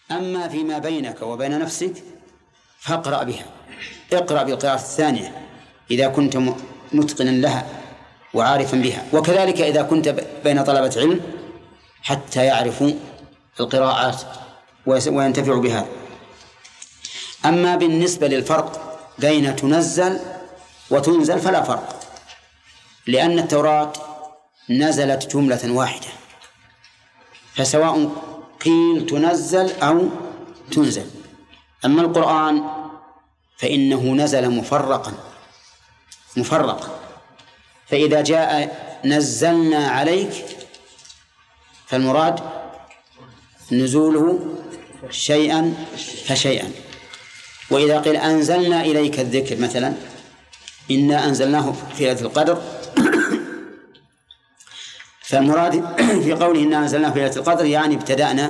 أما فيما بينك وبين نفسك فاقرأ بها، اقرأ بالقراءة الثانية إذا كنت متقنا لها وعارفا بها، وكذلك إذا كنت بين طلبة علم حتى يعرفوا القراءات وينتفعوا بها. أما بالنسبة للفرق بين تنزل وتنزل فلا فرق، لأن التوراة نزلت جملة واحدة، فسواء قيل تنزل أو تنزل. أما القرآن فإنه نزل مفرقا، فإذا جاء نزلنا عليك فالمراد نزوله شيئا فشيئا. وإذا قيل أنزلنا إليك الذكر مثلا إنا أنزلناه في ليلة القدر فالمراد في قوله إنا أنزلناه في ليلة القدر يعني ابتدأنا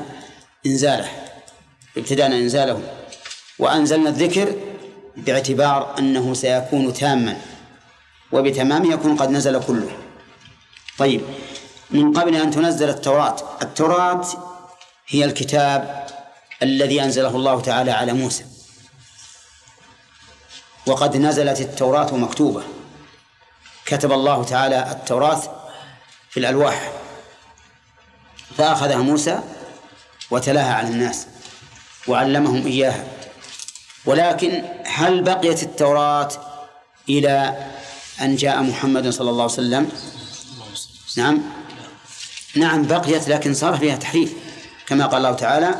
إنزاله وأنزلنا الذكر باعتبار أنه سيكون تاما، وبتمام يكون قد نزل كله. طيب، من قبل أن تنزل التوراة هي الكتاب الذي أنزله الله تعالى على موسى، وقد نزلت التوراة مكتوبة، كتب الله تعالى التوراة في الألواح فأخذها موسى وتلاها على الناس وعلمهم إياها. ولكن هل بقيت التوراة إلى أن جاء محمد صلى الله عليه وسلم؟ نعم بقيت، لكن صار فيها تحريف، كما قال الله تعالى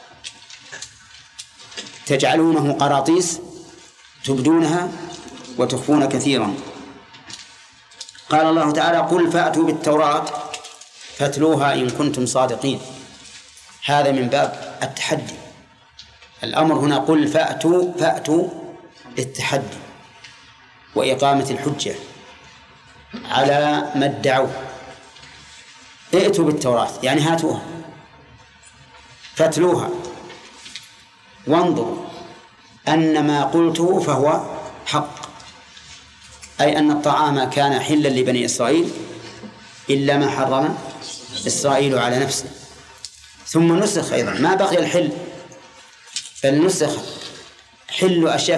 تجعلونه قراطيس تبدونها وتخفون كثيرا. قال الله تعالى قل فأتوا بالتوراة فاتلوها إن كنتم صادقين. هذا من باب التحدي، الأمر هنا قل فأتوا للتحدي وإقامة الحجة على ما ادعوه. ائتوا بالتوراة يعني هاتوها، فاتلوها وانظروا أن ما قلته فهو حق، أي أن الطعام كان حلا لبني إسرائيل إلا ما حرم إسرائيل على نفسه. ثم نسخ أيضا، ما بقي الحل بل نسخ حل أشياء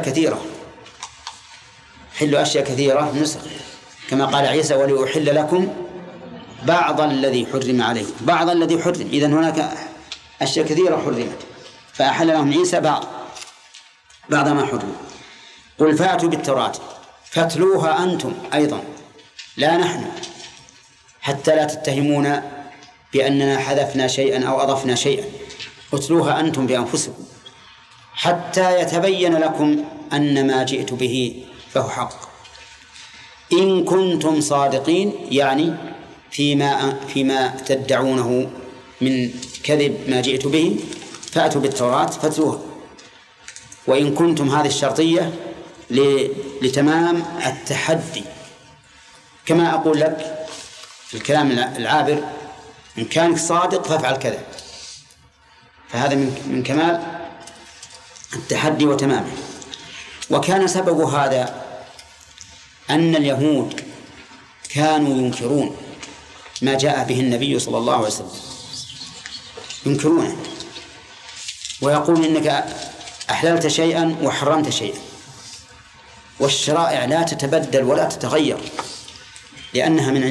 كثيرة نسخ، كما قال عيسى ولأحل لكم بعض الذي حرم عليكم. بعض الذي حرم، إذن هناك أشياء كثيرة حرمت فأحل لهم عيسى بعض ما حرم. قل فأتوا بالتوراة فاتلوها أنتم أيضا لا نحن، حتى لا تتهمون بأننا حذفنا شيئا أو أضفنا شيئا، اتلوها أنتم بأنفسكم حتى يتبين لكم أن ما جئت به فهو حق إن كنتم صادقين، يعني فيما تدعونه من كذب ما جئت به، فأتوا بالتوراة فاتلوها. وإن كنتم هذه الشرطية لتمام التحدي، كما أقول لك في الكلام العابر إن كانك صادق فافعل كذا، فهذا من كمال التحدي وتمامه. وكان سبب هذا أن اليهود كانوا ينكرون ما جاء به النبي صلى الله عليه وسلم، ينكرونه ويقول إنك أحللت شيئا وحرمت شيئا، والشرائع لا تتبدل ولا تتغير لأنها من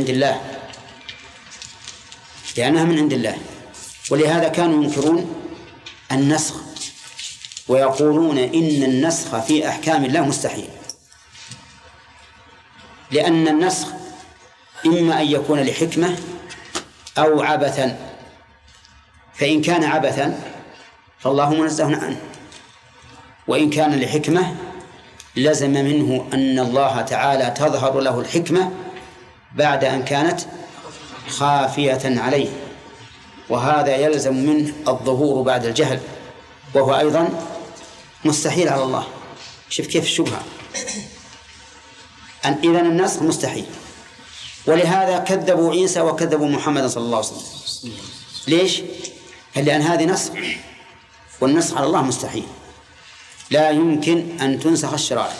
عند الله. ولهذا كانوا ينكرون النسخ ويقولون إن النسخ في أحكام الله مستحيل، لأن النسخ إما أن يكون لحكمة أو عبثا، فإن كان عبثا فالله منزه عنه، وإن كان لحكمة لزم منه أن الله تعالى تظهر له الحكمة بعد أن كانت خافية عليه، وهذا يلزم منه الظهور بعد الجهل، وهو أيضا مستحيل على الله. شوف كيف الشبهة، إذن النسخ مستحيل. ولهذا كذبوا عيسى وكذبوا محمد صلى الله عليه وسلم. ليش؟ لأن هذه نسخ، والنسخ على الله مستحيل، لا يمكن أن تنسخ الشرائع.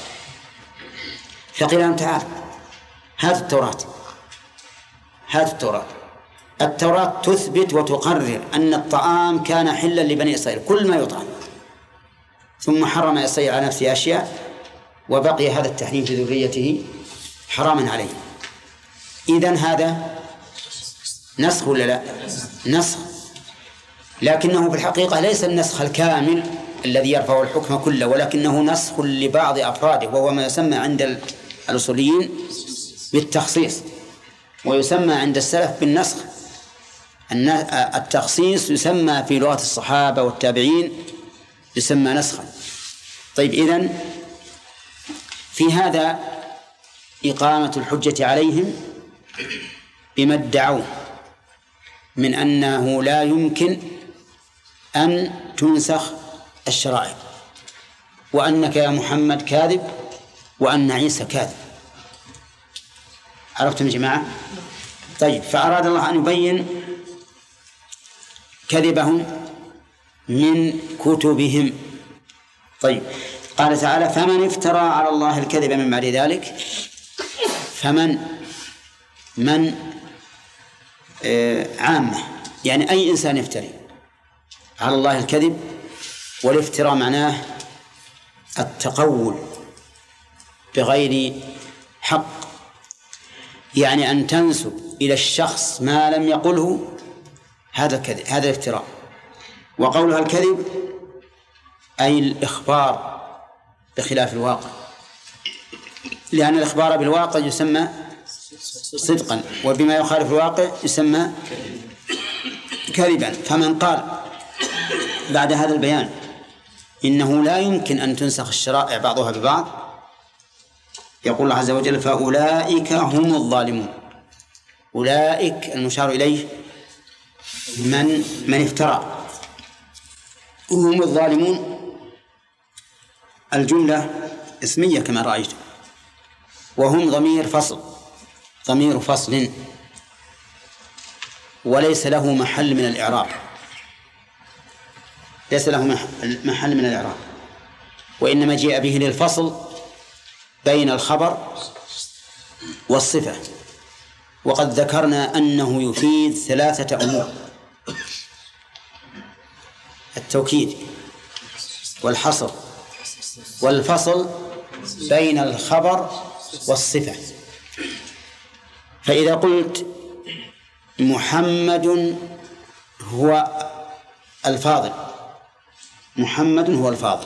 فقيل لهم تعال هات التوراة التوراة تثبت وتقرر أن الطعام كان حلا لبني إسرائيل كل ما يطعم، ثم حرم إسرائيل على نفسه أشياء وبقي هذا التحريم في ذريته حراما عليه. إذن هذا نسخ ولا لا؟ نسخ، لكنه في الحقيقة ليس النسخ الكامل الذي يرفع الحكم كله، ولكنه نسخ لبعض أفراده، وهو ما يسمى عند الأصوليين بالتخصيص، ويسمى عند السلف بالنسخ. التخصيص يسمى في لغة الصحابة والتابعين يسمى نسخا. طيب، إذن في هذا إقامة الحجة عليهم بما ادعوه من أنه لا يمكن أن تنسخ الشرائع، وأنك يا محمد كاذب وأن عيسى كاذب. عرفتم يا جماعة؟ طيب، فأراد الله أن يبين كذبهم من كتبهم. طيب، قال تعالى: فمن افترى على الله الكذب من بعد ذلك. فمن عامة، يعني أي إنسان يفتري على الله الكذب. والافتراء معناه التقول بغير حق، يعني أن تنسب إلى الشخص ما لم يقله، هذا الكذب، هذا الافتراء. وقولها الكذب أي الإخبار بخلاف الواقع، لأن الإخبار بالواقع يسمى صدقا، وبما يخالف الواقع يسمى كذبا. فمن قال بعد هذا البيان إنه لا يمكن أن تنسخ الشرائع بعضها ببعض، يقول الله عز وجل: فأولئك هم الظالمون. أولئك المشار إليه من افترى، هم الظالمون. الجملة اسمية كما رأيت، وهم ضمير فصل وليس له محل من الإعراب، ليس له محل من الإعراب، وإنما جاء به للفصل بين الخبر والصفة. وقد ذكرنا أنه يفيد 3 أمور: التوكيد والحصر والفصل بين الخبر والصفة. فإذا قلت محمد هو الفاضل، محمد هو الفاضل،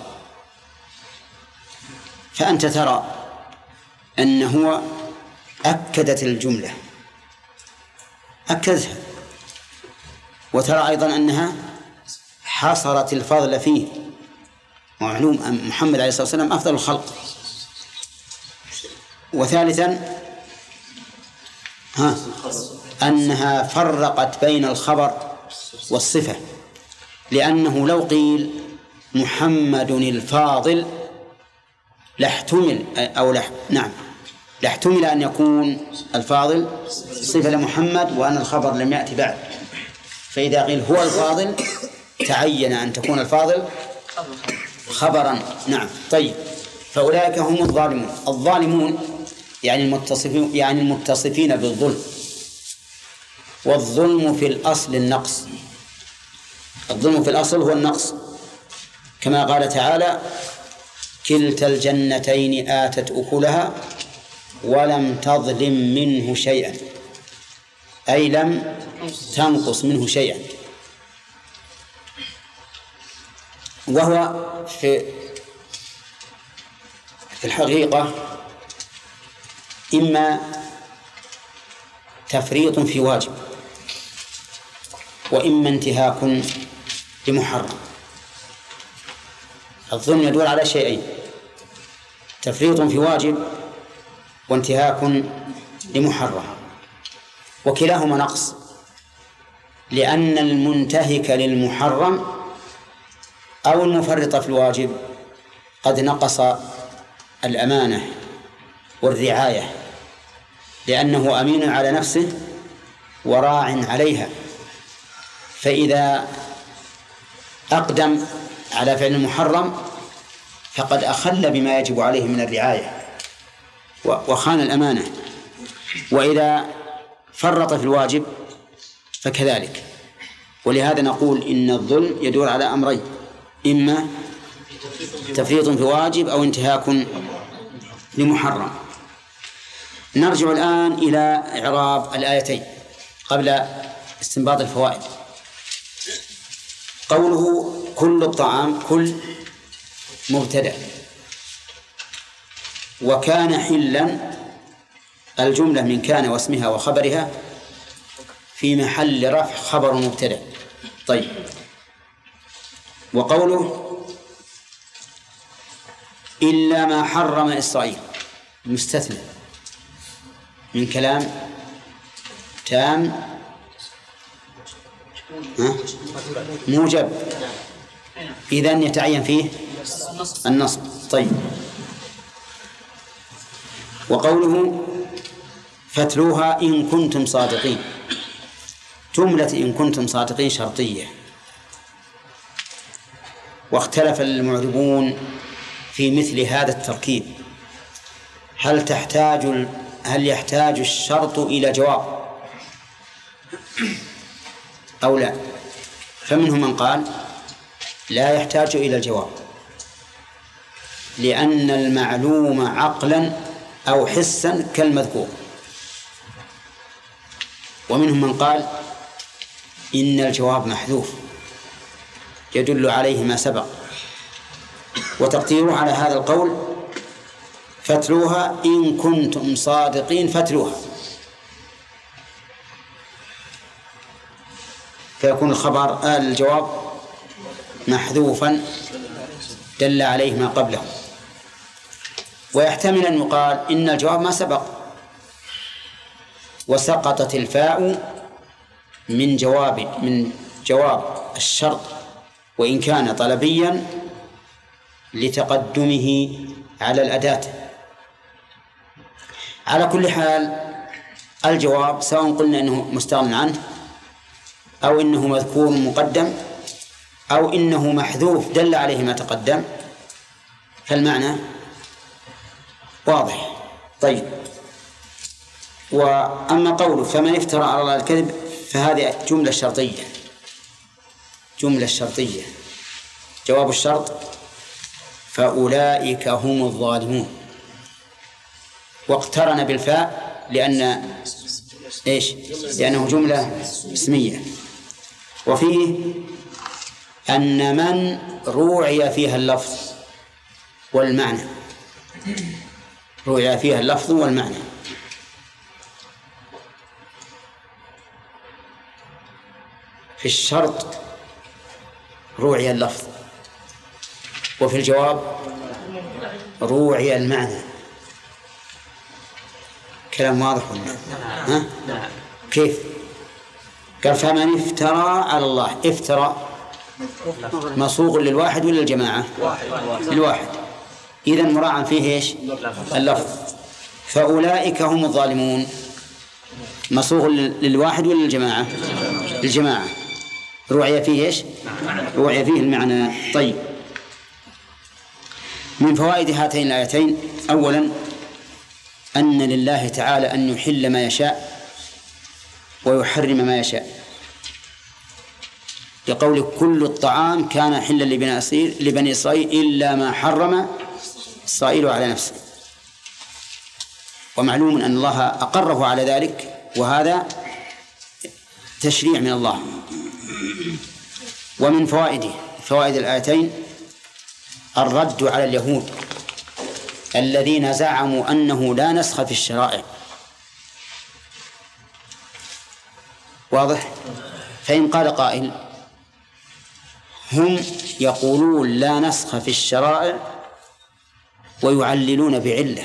فأنت ترى أنه أكدت الجملة، أكدتها، وترى أيضا أنها حصرت الفضل فيه. معلوم أن محمد عليه الصلاة والسلام أفضل الخلق. وثالثا أنها فرقت بين الخبر والصفة، لأنه لو قيل محمد الفاضل لاحتمل لاحتمل أن يكون الفاضل صفة لمحمد وأن الخبر لم يأتي بعد. فإذا قيل هو الفاضل تعين أن تكون الفاضل خبرا. نعم. طيب، فأولئك هم الظالمون. الظالمون يعني المتصفين بالظلم، والظلم في الأصل النقص. الظلم في الأصل هو النقص، كما قال تعالى: كلتا الجنتين آتت أكلها ولم تظلم منه شيئا، أي لم تنقص منه شيئا. وهو في الحقيقة إما تفريط في واجب، وإما انتهاك لمحرم. الظلم يدور على شيئين: تفريط في واجب وانتهاك لمحرم، وكلاهما نقص، لأن المنتهك للمحرم أو المفرط في الواجب قد نقص الأمانة والرعاية، لأنه أمين على نفسه وراع عليها، فإذا أقدم على فعل المحرم فقد أخل بما يجب عليه من الرعاية وخان الأمانة. وإذا فرط في الواجب فكذلك. ولهذا نقول إن الظلم يدور على أمرين: إما تفريط في واجب أو انتهاك لمحرم. نرجع الآن إلى إعراب الآيتين قبل استنباط الفوائد. قوله كل الطعام، كل مبتدأ، وكان حلا الجملة من كان واسمها وخبرها في محل رفع خبر مبتدأ. طيب، وقوله إلا ما حرم إسرائيل مستثنى من كلام تام موجب، إذن يتعين فيه النصب. طيب، وقوله فاتلوها إن كنتم صادقين، جملة إن كنتم صادقين شرطية، واختلف المعربون في مثل هذا التركيب، هل يحتاج الشرط إلى جواب أو لا؟ فمنهم من قال لا يحتاج إلى الجواب، لأن المعلوم عقلا أو حسا كالمذكور. ومنهم من قال إن الجواب محذوف يدل عليه ما سبق، وتقديره على هذا القول فاتلوها إن كنتم صادقين فاتلوها، فيكون الجواب محذوفا دل عليه ما قبله. ويحتمل أن يقال إن الجواب ما سبق وسقطت الفاء من جواب الشرط وإن كان طلبيا لتقدمه على الأداة. على كل حال الجواب سواء قلنا إنه مستغنى عنه أو إنه مذكور مقدم أو إنه محذوف دل عليه ما تقدم، فالمعنى واضح. طيب، وأما قوله فمن افترى على الله الكذب فهذه جملة شرطية جواب الشرط فأولئك هم الظالمون، واقترن بالفاء لأنه جملة اسمية. وفيه أن من روعي فيها اللفظ والمعنى، روعي فيها اللفظ والمعنى. في الشرط روعي اللفظ، وفي الجواب روعي المعنى. كلام واضح ولا ها؟ كيف؟ قال فمن افترى على الله، افترى مصوغ للواحد ولا الجماعة؟ للواحد، إذن مراعا فيه إيش؟ اللفظ. فأولئك هم الظالمون مصوغ للواحد ولا الجماعة؟ الجماعة، روعي فيه إيش؟ روعي فيه المعنى. طيب، من فوائد هاتين الآيتين: أولا أن لله تعالى أن يحل ما يشاء ويحرم ما يشاء، لقول كل الطعام كان حلا لبني إسرائيل إلا ما حرم إسرائيل على نفسه. ومعلوم أن الله أقره على ذلك، وهذا تشريع من الله. ومن فوائد الآيتين الرد على اليهود الذين زعموا أنه لا نسخ في الشرائع. واضح؟ فإن قال قائل هم يقولون لا نسخ في الشرائع ويعللون بعلة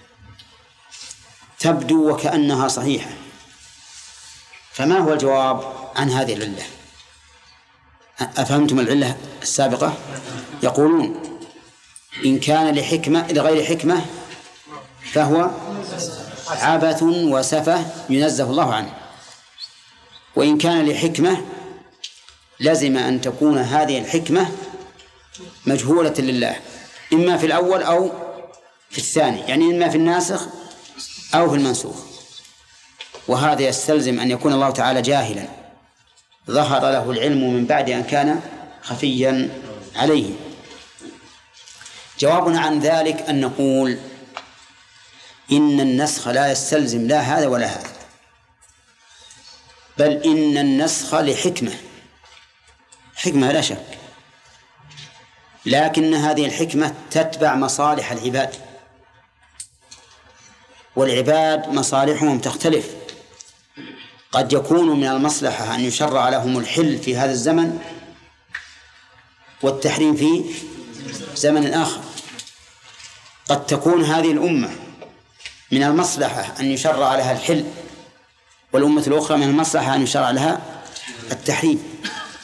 تبدو وكأنها صحيحة، فما هو الجواب عن هذه العلة؟ أفهمتم العلة السابقة؟ يقولون إن كان لغير حكمة فهو عبث وسفه ينزه الله عنه، وإن كان لحكمة لازم أن تكون هذه الحكمة مجهولة لله، إما في الأول أو في الثاني، يعني إما في الناسخ أو في المنسوخ. وهذا يستلزم أن يكون الله تعالى جاهلا ظهر له العلم من بعد أن كان خفيا عليه. جوابنا عن ذلك أن نقول إن النسخ لا يستلزم لا هذا ولا هذا، بل إن النسخ حكمة لا شك، لكن هذه الحكمة تتبع مصالح العباد، والعباد مصالحهم تختلف. قد يكون من المصلحة أن يشرع لهم الحل في هذا الزمن والتحريم في زمن آخر. قد تكون هذه الأمة من المصلحة أن يشرع لها الحل، والأمة الأخرى من المصلحة أن يشرع لها التحريم.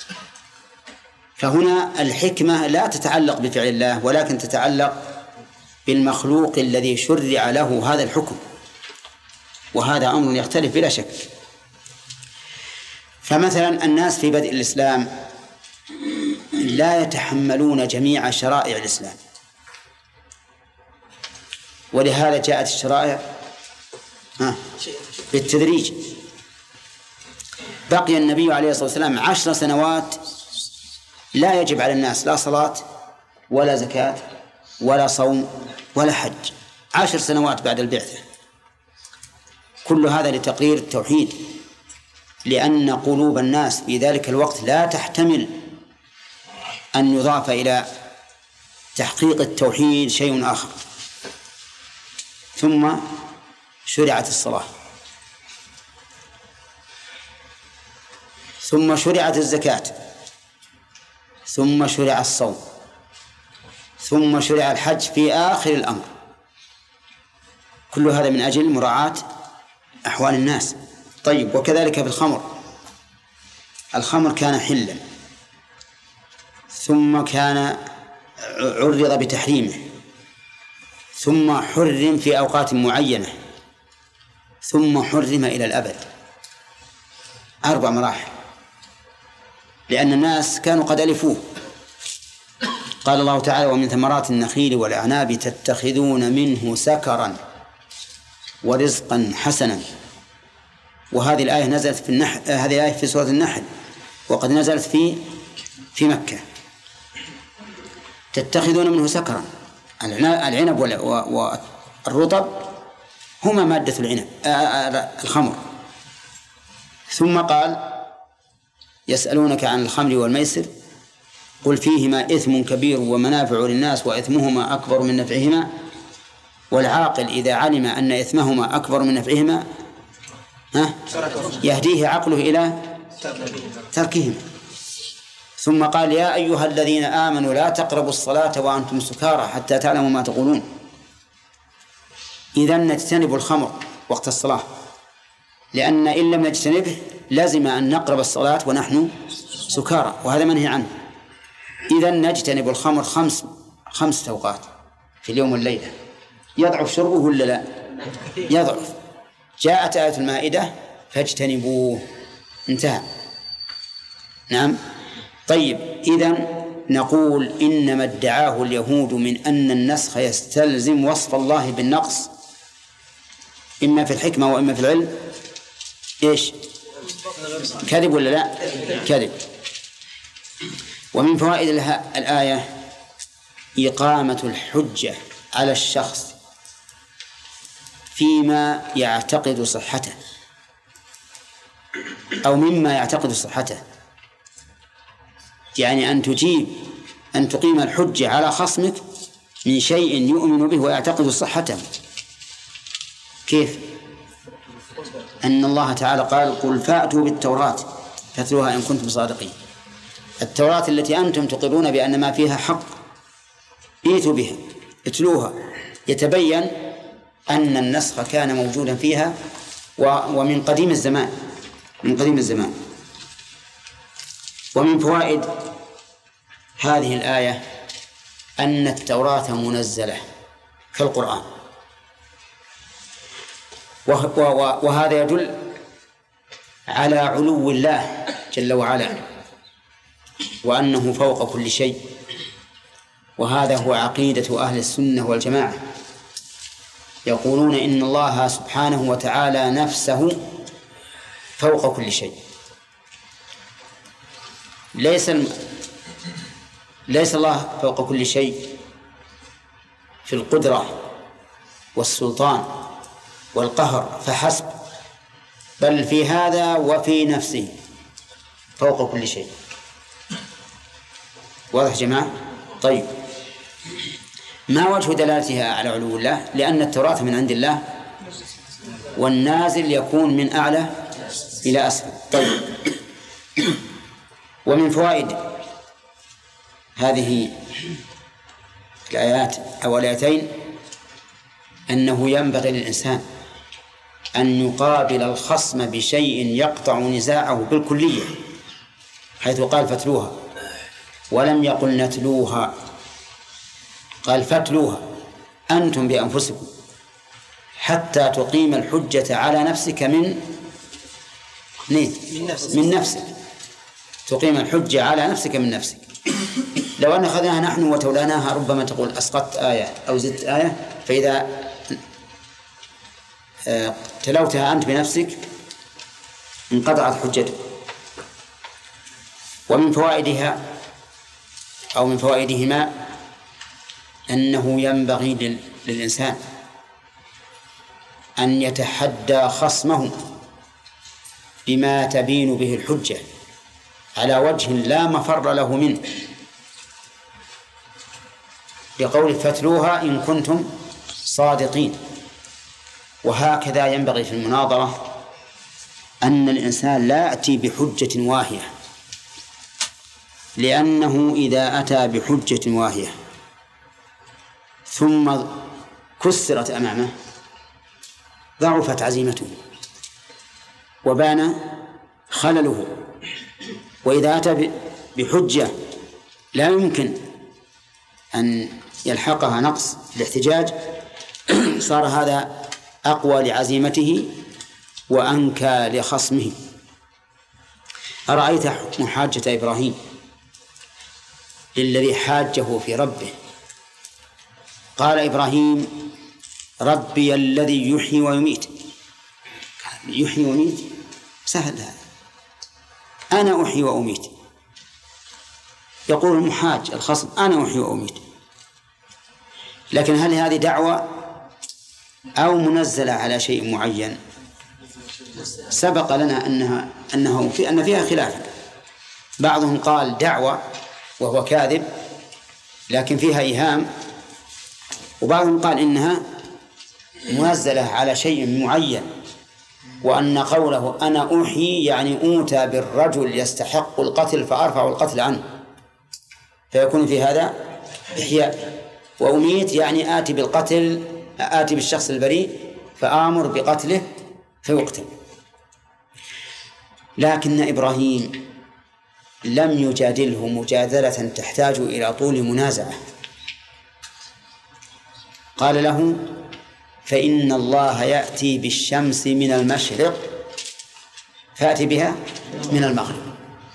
فهنا الحكمة لا تتعلق بفعل الله، ولكن تتعلق بالمخلوق الذي شرع له هذا الحكم، وهذا أمر يختلف بلا شك. فمثلا الناس في بدء الإسلام لا يتحملون جميع شرائع الإسلام، ولهذا جاءت الشرائع بالتدريج. بقي النبي عليه الصلاة والسلام 10 سنوات لا يجب على الناس لا صلاة ولا زكاة ولا صوم ولا حج، 10 سنوات بعد البعثة. كل هذا لتقرير التوحيد، لأن قلوب الناس في ذلك الوقت لا تحتمل أن يضاف إلى تحقيق التوحيد شيء آخر. ثم شرعت الصلاة، ثم شرعت الزكاة، ثم شرع الصوم، ثم شرع الحج في آخر الأمر. كل هذا من أجل مراعاة أحوال الناس. طيب، وكذلك في الخمر كان حلا، ثم كان عرض بتحريمه، ثم حرم في أوقات معينة، ثم حرم إلى الأبد. 4 مراحل، لأن الناس كانوا قد ألفوه. قال الله تعالى: ومن ثمرات النخيل والأعناب تتخذون منه سكرا ورزقا حسنا. وهذه الآية نزلت في النحل، هذه الآية في سورة النحل، وقد نزلت في مكة. تتخذون منه سكرا، العنب والرطب هما مادة الخمر. ثم قال: يسألونك عن الخمر والميسر قل فيهما إثم كبير ومنافع للناس وإثمهما أكبر من نفعهما، والعاقل إذا علم أن إثمهما أكبر من نفعهما يهديه عقله إلى تركهما. ثم قال: يا أيها الذين آمنوا لا تقربوا الصلاة وأنتم سكارى حتى تعلموا ما تقولون. إذن نجتنب الخمر وقت الصلاة، لأن إن لم نجتنبه لازم أن نقرب الصلاة ونحن سكارى، وهذا منهي عنه. إذن نجتنب الخمر 5 أوقات في اليوم والليلة. يضعف شربه ولا لا؟ يضعف. جاءت آية المائدة: فاجتنبوه، انتهى. نعم. طيب، إذن نقول إنما ادعاه اليهود من أن النسخ يستلزم وصف الله بالنقص إما في الحكمة وإما في العلم، إيش؟ كذب ولا لا؟ كذب. ومن فوائد الآية إقامة الحجة على الشخص فيما يعتقد صحته أو مما يعتقد صحته، يعني أن تقيم الحجة على خصمك من شيء يؤمن به ويعتقد صحته. كيف؟ أن الله تعالى قال: قل فأتوا بالتوراة فاتلوها إن كنتم صادقين. التوراة التي أنتم تقرون بأن ما فيها حق، ائتوا بها، اتلوها. يتبين أن النسخ كان موجودا فيها ومن قديم الزمان، ومن فوائد هذه الآية أن التوراة منزلة كالقرآن، وهذا يدل على علو الله جل وعلا وأنه فوق كل شيء، وهذا هو عقيدة أهل السنة والجماعة. يقولون إن الله سبحانه وتعالى نفسه فوق كل شيء، ليس الله فوق كل شيء في القدرة والسلطان والقهر فحسب، بل في هذا وفي نفسه فوق كل شيء. واضح جماعة؟ طيب، ما وجه دلالتها على علو الله؟ لأن التوراة من عند الله والنازل يكون من أعلى إلى أسفل. طيب، ومن فوائد هذه الآيات أو الآيتين أنه ينبغي للإنسان أن يقابل الخصم بشيء يقطع نزاعه بالكلية، حيث قال فتلوها ولم يقل نتلوها، قال فتلوها أنتم بأنفسكم حتى تقيم الحجة على نفسك من نفسك، تقيم الحجة على نفسك من نفسك. لو أن أخذناها نحن وتولاناها ربما تقول أسقطت آية أو زدت آية، فإذا تلوتها أنت بنفسك انقطعت حجتك. ومن فوائدها أو من فوائدهما أنه ينبغي للإنسان أن يتحدى خصمه بما تبين به الحجة على وجه لا مفر له منه، بقول فتلوها إن كنتم صادقين. وهكذا ينبغي في المناظرة أن الإنسان لا يأتي بحجة واهية، لأنه إذا أتى بحجة واهية ثم كسرت أمامه ضعفت عزيمته وبان خلله. وإذا أتى بحجة لا يمكن أن يلحقها نقص في الاحتجاج صار هذا أقوى لعزيمته وأنكى لخصمه. أرأيت محاجة إبراهيم للذي حاجه في ربه؟ قال إبراهيم ربي الذي يحيي ويميت. يحيي ويميت سهل هذا، أنا أحيي وأميت. يقول المحاج الخصم أنا أحيي وأميت، لكن هل هذه دعوة أو منزلة على شيء معين؟ سبق لنا أن فيها خلاف. بعضهم قال دعوة وهو كاذب لكن فيها إيهام، وبعضهم قال إنها منزلة على شيء معين، وأن قوله أنا أحيي يعني أوتى بالرجل يستحق القتل فأرفع القتل عنه، فيكون في هذا إحياء. وأميت يعني آتي بالشخص البريء فآمر بقتله فيقتل. لكن إبراهيم لم يجادله مجادلة تحتاج إلى طول منازعة، قال له فإن الله يأتي بالشمس من المشرق فأتي بها من المغرب.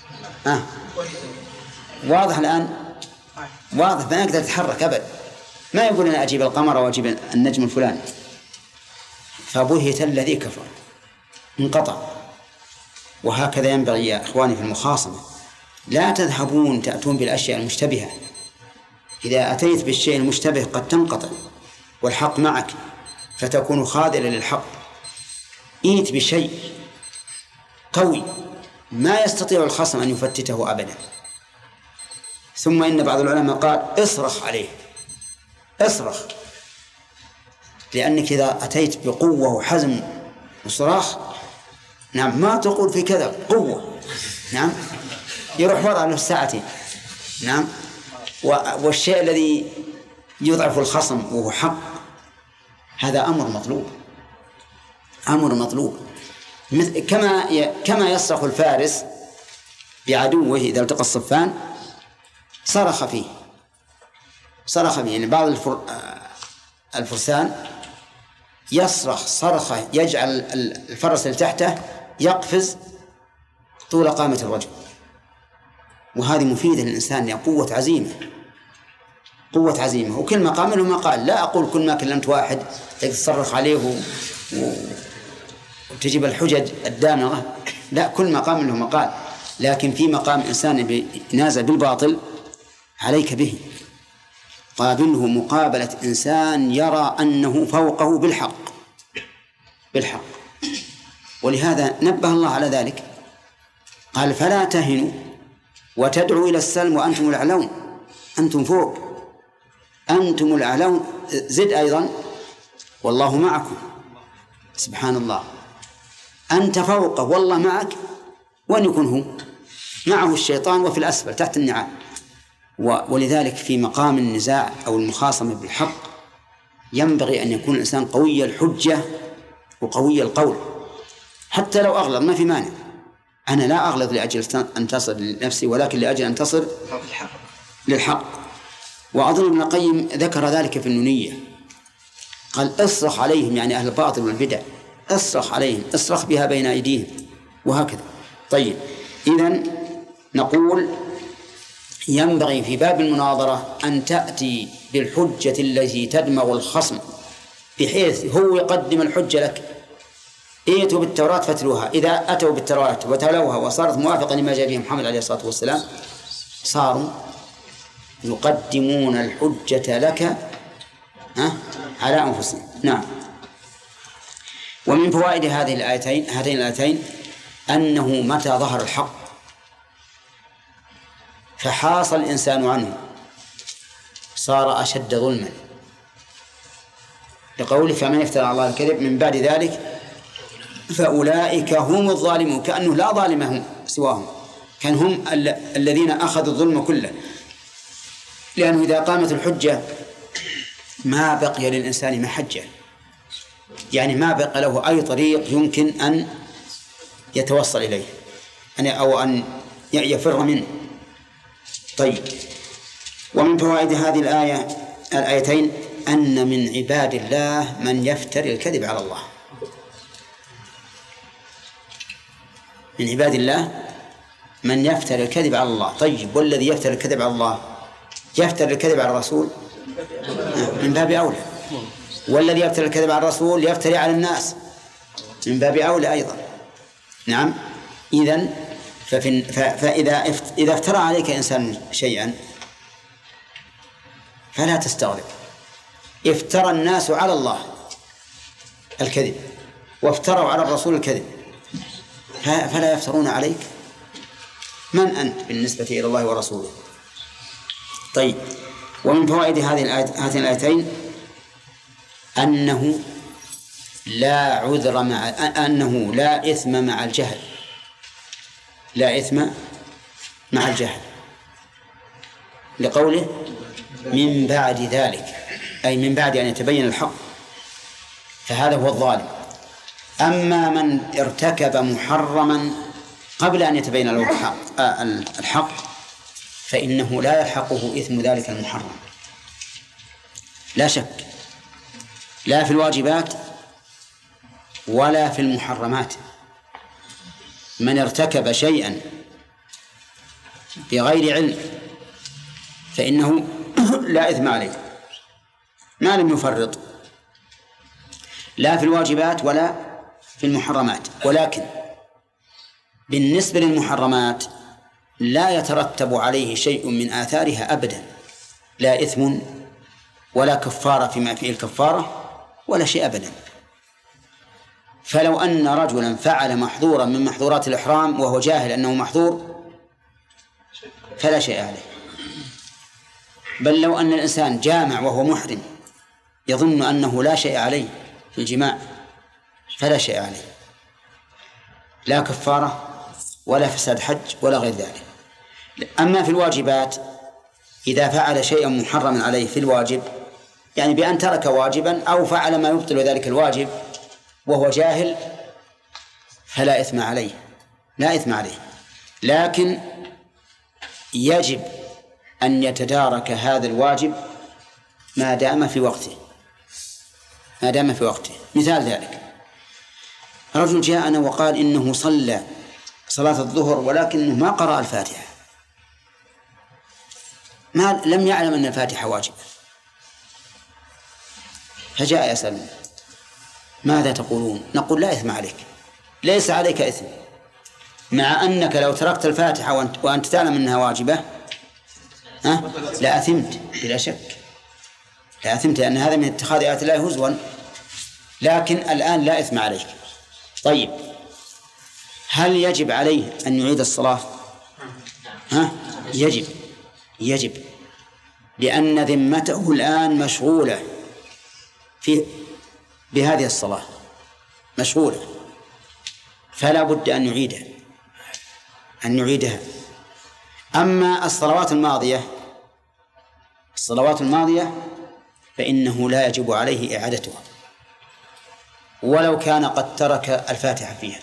واضح الآن؟ واضح، ما يقدر يتحرك أبدا، ما يقول أنا أجيب القمر وأجيب النجم الفلاني. فبهت الذي كفر، انقطع. وهكذا ينبغي يا إخواني في المخاصمة، لا تذهبون تأتون بالأشياء المشتبهة. إذا أتيت بالشيء المشتبه قد تنقطع والحق معك فتكون خاذلا للحق. إيت بشيء قوي ما يستطيع الخصم أن يفتته أبدا. ثم إن بعض العلماء قال اصرخ عليه، اصرخ، لأنك إذا أتيت بقوة وحزم وصراخ نعم ما تقول في كذا قوة، نعم يروح وضع له ساعتين، نعم. والشيء الذي يضعف الخصم وهو حق هذا أمر مطلوب، أمر مطلوب. كما يصرخ الفارس بعدوه إذا التقى الصفان صرخ فيه. يعني بعض الفرسان يصرخ صرخة يجعل الفرس اللي تحته يقفز طول قامة الرجل، وهذه مفيدة للإنسان، قوة عزيمة. وكل مقام له ما قال. لا أقول كل ما كلمت واحد تصرخ عليه وتجيب الحجج الدامغة، لا، كل مقام له مقال. لكن في مقام إنسان ينازع بالباطل عليك به، قابله مقابلة إنسان يرى أنه فوقه بالحق. ولهذا نبه الله على ذلك، قال فلا تهنوا وتدعوا إلى السلم وأنتم الأعلون، أنتم فوق، أنتم الأعلون. زد أيضا والله معكم. سبحان الله، أنت فوقه والله معك، وأن يكون هو معه الشيطان وفي الأسفل تحت النعال. ولذلك في مقام النزاع أو المخاصمة بالحق ينبغي أن يكون الإنسان قوي الحجة وقوي القول، حتى لو أغلظ ما في مانع. أنا لا أغلظ لأجل أن تصل لنفسي، ولكن لأجل أن تصل للحق. وأظن ابن القيم ذكر ذلك في النونية، قال اصرخ عليهم، يعني أهل الباطل والبدع، اصرخ عليهم، اصرخ بها بين أيديهم، وهكذا. طيب، إذن نقول ينبغي في باب المناظرة أن تأتي بالحجة التي تدمغ الخصم، بحيث هو يقدم الحجة لك. ائتوا بالتوراة فاتلوها، إذا أتوا بالتوراة وتلوها وصارت موافقة لما جاء به محمد عليه الصلاة والسلام، صاروا يقدمون الحجة لك على أنفسهم. نعم. ومن فوائد هاتين الآيتين أنه متى ظهر الحق فحاص الإنسان عنه صار أشد ظلما، لقوله فمن افترى على الله الكذب من بعد ذلك فأولئك هم الظالمون، كأنه لا ظالمهم سواهم، كان هم الذين أخذوا الظلم كله. لأنه إذا قامت الحجة ما بقي للإنسان محجة، يعني ما بقى له أي طريق يمكن أن يتوصل إليه أو أن يفر منه. طيب، ومن فوائد هذه الآيتين أن من عباد الله من يفتري الكذب على الله. من عباد الله من يفتري الكذب على الله. طيب، والذي يفتري الكذب على الله يفتري الكذب على الرسول من باب أولى، والذي يفتري الكذب على الرسول يفتري على الناس من باب أولى أيضا. نعم. فإذا افترى عليك إنسان شيئا فلا تستغرب. افترى الناس على الله الكذب وافتروا على الرسول الكذب، فلا يفترون عليك. من أنت بالنسبة إلى الله ورسوله؟ طيب، ومن فوائد هاتين الآيتين أنه لا إثم مع الجهل. لا إثم مع الجهل، لقوله من بعد ذلك، أي من بعد أن يتبين الحق، فهذا هو الظالم. أما من ارتكب محرما قبل أن يتبين له الحق فإنه لا يلحقه إثم ذلك المحرم، لا شك، لا في الواجبات ولا في المحرمات. من ارتكب شيئا بغير علم فإنه لا إثم عليه ما لم يفرط، لا في الواجبات ولا في المحرمات. ولكن بالنسبة للمحرمات لا يترتب عليه شيء من آثارها أبدا، لا إثم ولا كفارة فيما فيه الكفارة ولا شيء أبدا. فلو أن رجلا فعل محظورا من محظورات الإحرام وهو جاهل أنه محظور فلا شيء عليه، بل لو أن الإنسان جامع وهو محرم يظن أنه لا شيء عليه في الجماع فلا شيء عليه، لا كفارة ولا فساد حج ولا غير ذلك. أما في الواجبات إذا فعل شيئا محرما عليه في الواجب، يعني بأن ترك واجبا أو فعل ما يبطل ذلك الواجب وهو جاهل، فلا إثم عليه، لا إثم عليه. لكن يجب أن يتدارك هذا الواجب ما دام في وقته، ما دام في وقته. مثال ذلك رجل جاءنا وقال إنه صلى صلاة الظهر ولكنه ما قرأ الفاتحة، لم يعلم أن الفاتحة واجبة، فجاء يسأل ماذا تقولون؟ نقول لا إثم عليك، ليس عليك إثم، مع أنك لو تركت الفاتحة وأنت تعلم أنها واجبة لأثمت بلا شك، لأثمت، لأن هذا من اتخاذ آيات الله هزوا، لكن الآن لا إثم عليك. طيب، هل يجب عليه أن يعيد الصلاة؟ يجب، لأن ذمته الآن مشغولة بهذه الصلاة، مشغولة، فلا بد أن يعيدها. أما الصلوات الماضية فإنه لا يجب عليه إعادتها ولو كان قد ترك الفاتحة فيها،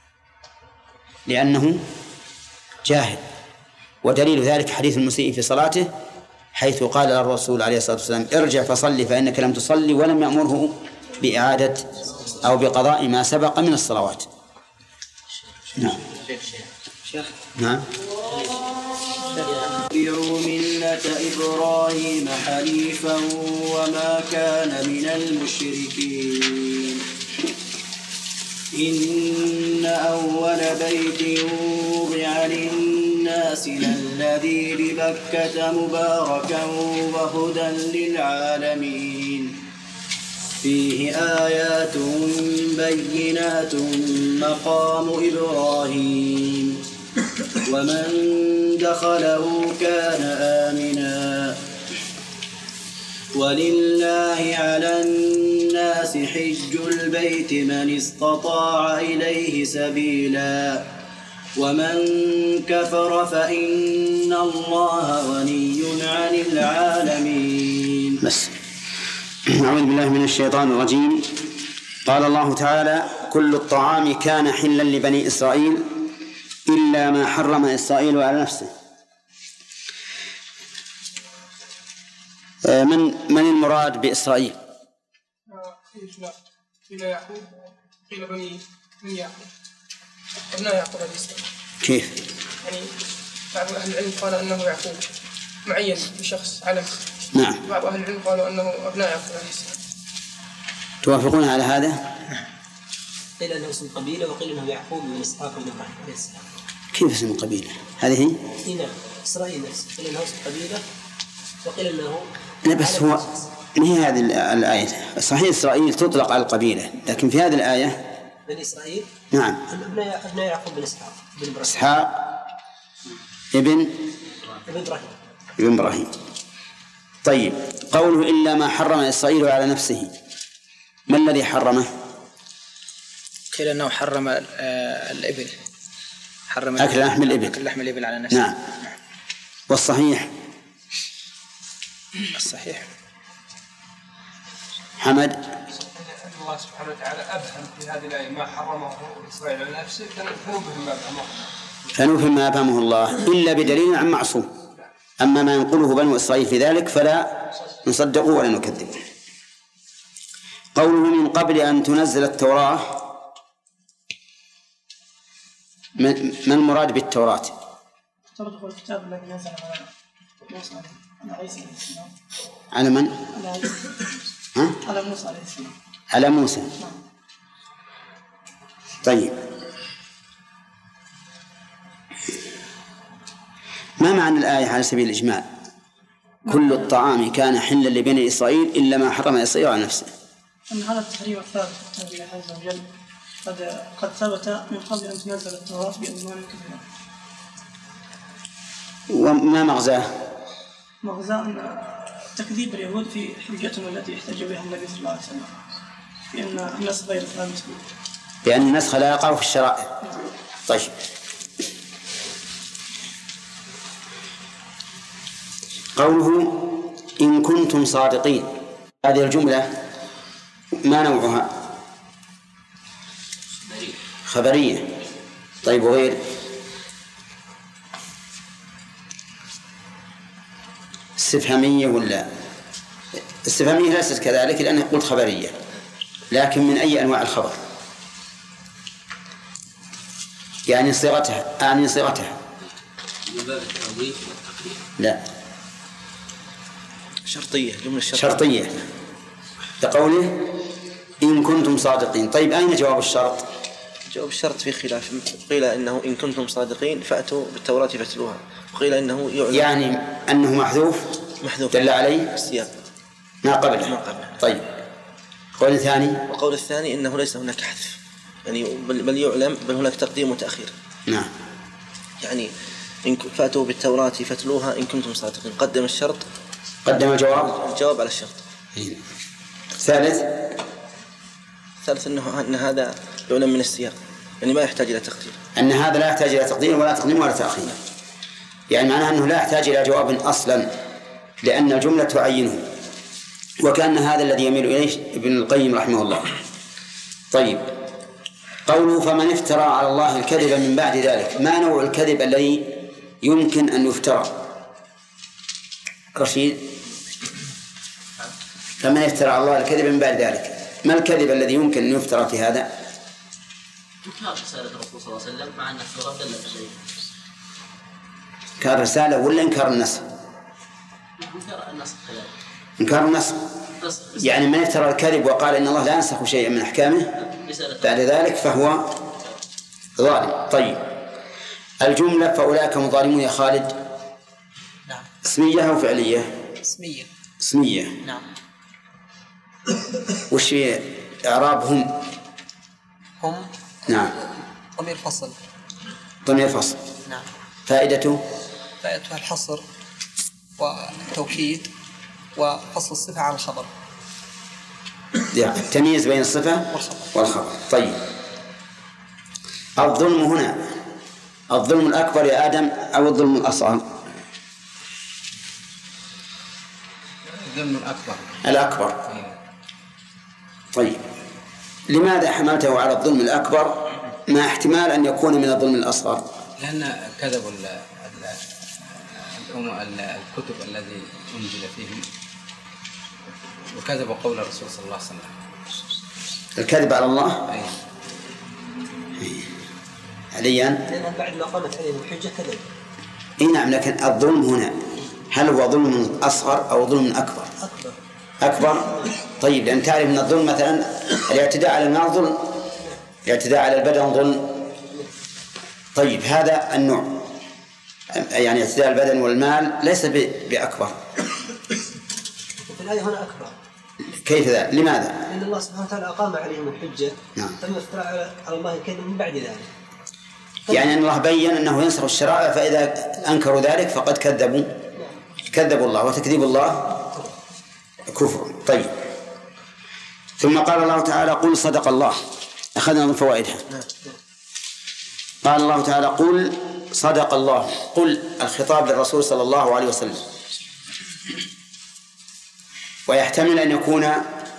لأنه جاهل. ودليل ذلك حديث المسيء في صلاته، حيث قال الرسول عليه الصلاة والسلام: ارجع فصلي فإنك لم تصلي، ولم يأمره بإعادة أو بقضاء ما سبق من الصلوات. نعم. اتبعوا ملة إبراهيم حنيفا وما كان من المشركين. إن أول بيت وضع للناس للذي ببكة مباركا وهدى للعالمين، فيه آيات بينات مقام إبراهيم ومن دخله كان آمنا، ولله على الناس حج البيت من استطاع إليه سبيلا ومن كفر فإن الله غني عن العالمين. بس. أعوذ بالله من الشيطان الرجيم. قال الله تعالى: كل الطعام كان حلا لبني إسرائيل إلا ما حرم إسرائيل على نفسه. من المراد بإسرائيل؟ قيل يعقوب، قيل بني يعقوب، أبناء يعقوب عليه السلام. كيف؟ يعني بعض أهل العلم قال أنه يعقوب معين بشخص علم. نعم. بعض أهل العلم قالوا أنه أبناء يعقوب عليه السلام. توافقون على هذا؟ قيل أنه اسم قبيلة وقيل أنه يعقوب بن إسحاق بن إبراهيم عليه السلام. كيف اسم قبيلة؟ هذه هي؟ نعم، إسرائيل نفسه، قيل أنه اسم قبيلة وقيل أنه لا، بس هو ما هي هذه الآية؟ صحيح إسرائيل تطلق على القبيلة، لكن في هذه الآية بني إسرائيل نعم ابن يعقوب بن إسحاق بن إبراهيم. إسحاق ابن إبراهيم. طيب، قوله إلا ما حرم إسرائيل على نفسه، ما الذي حرمه؟ قيل أنه حرم الإبل، حرم أكل لحم الإبل. أكل لحم الإبل على نفسه. نعم. والصحيح؟ الصحيح حمد. الله سبحانه وتعالى أبهم في هذه الآية ما حرمه إسرائيل على نفسه، فنفهم ما أبهمه الله إلا بدليل عن معصوم. أما ما ينقله بنو إسرائيل في ذلك فلا نصدقه ولا نكذبه. قوله من قبل أن تنزل التوراة، ما المراد بالتوراة؟ التوراة هو الكتاب الذي نزل على موسى على عيسى على من؟ على موسى عليه السلام. على موسى. طيب، ما معنى الآية على سبيل الإجمال؟ كل الطعام كان حلا لبني إسرائيل إلا ما حرم إسرائيل على نفسه. أن هذا التحريم الثابت من الله عز وجل قد ثبت من قبل أن تنزل التوراة بأزمان كثيرة. وما مغزاه؟ مغزاه أن تكذيب اليهود في حجتهم التي احتج بها النبي صلى الله عليه وسلم بأن النسخ غير ثابت، بأن النسخ لا يقع في الشرائع. طيب، قوله إن كنتم صادقين، هذه الجملة ما نوعها؟ خبرية. طيب، وغير؟ استفهامية ولا؟ استفهامية ليست كذلك لأنها قلت خبرية، لكن من أي أنواع الخبر؟ يعني صيغتها لا، شرطية، جملة شرطية لقوله إن كنتم صادقين. طيب، أين جواب الشرط؟ جواب الشرط في خلاف، قيل إنه إن كنتم صادقين فأتوا بالتوراة فاتلوها، وقيل إنه يعلم يعني أنه محذوف دل عليه السياق ما قبله. طيب قول ثاني. وقول الثاني إنه ليس هناك حذف، يعني بل يعلم، بل هناك تقديم وتأخير. نعم. يعني إن فأتوا بالتوراة فاتلوها إن كنتم صادقين، قدم الشرط، قدم الجواب على الشرط. ثالث أن هذا يعلم من السياق، يعني ما يحتاج إلى تقدير، أن هذا لا يحتاج إلى تقدير ولا تقديم ولا تأخير، يعني معناه أنه لا يحتاج إلى جواب أصلا لأن الجملة تعينه، وكان هذا الذي يميل إليه ابن القيم رحمه الله. طيب قوله فمن افترى على الله الكذب من بعد ذلك، ما نوع الكذب الذي يمكن أن يفترى؟ رشيد. فمن افترى على الله الكذب من بعد ذلك، ما الكذب الذي يمكن أن يفترى في هذا؟ إنكار رسالة الرسول صلى الله عليه وسلم مع أن التوراة دلت عليه. إنكار رسالة ولا إنكار النسخ؟ إنكار النسخ. إنكار النسخ. يعني من افترى الكذب وقال إن الله لا ينسخ شيئا من أحكامه بعد ذلك فهو ظالم. طيب الجملة فأولئك هم ظالمون يا خالد. نعم. اسمية أو فعلية؟ اسمية. نعم. وش إعراب هم؟ نعم. ضمير فصل. ضمير فصل. نعم. فائدته الحصر والتوكيد وفصل الصفة عن الخبر، يعني التمييز بين الصفة والخبر. طيب الظلم هنا الظلم الأكبر يا آدم أو الظلم الأصغر؟ الظلم الأكبر. طيب لماذا حملته على الظلم الأكبر مع احتمال أن يكون من الظلم الأصغر؟ لأن كذبوا الكتب الذي أنزل فيهم، وكذبوا قول الرسول صلى الله عليه وسلم. الكذب على الله؟ أي. عليا؟ لأن بعد ما قامت عليهم الحجة كذب. نعم، لكن الظلم هنا هل هو ظلم أصغر أو ظلم أكبر؟ أكبر. طيب لأن تعرف أن الظلم مثلا الاعتداء على المال ظلم، الاعتداء على البدن ظلم. طيب هذا النوع يعني اعتداء البدن والمال ليس بأكبر. في الآية هنا أكبر. كيف ذا؟ لماذا؟ لأن الله سبحانه وتعالى أقام عليهم الحجة. نعم. ثم افترى على الله الكذب من بعد ذلك. يعني أن الله بين أنه ينسخ الشرائع، فإذا أنكروا ذلك فقد كذبوا الله، وتكذيب الله كفر. طيب ثم قال الله تعالى قل صدق الله. أخذنا من فوائدها. قال الله تعالى قل صدق الله. قل الخطاب للرسول صلى الله عليه وسلم، ويحتمل أن يكون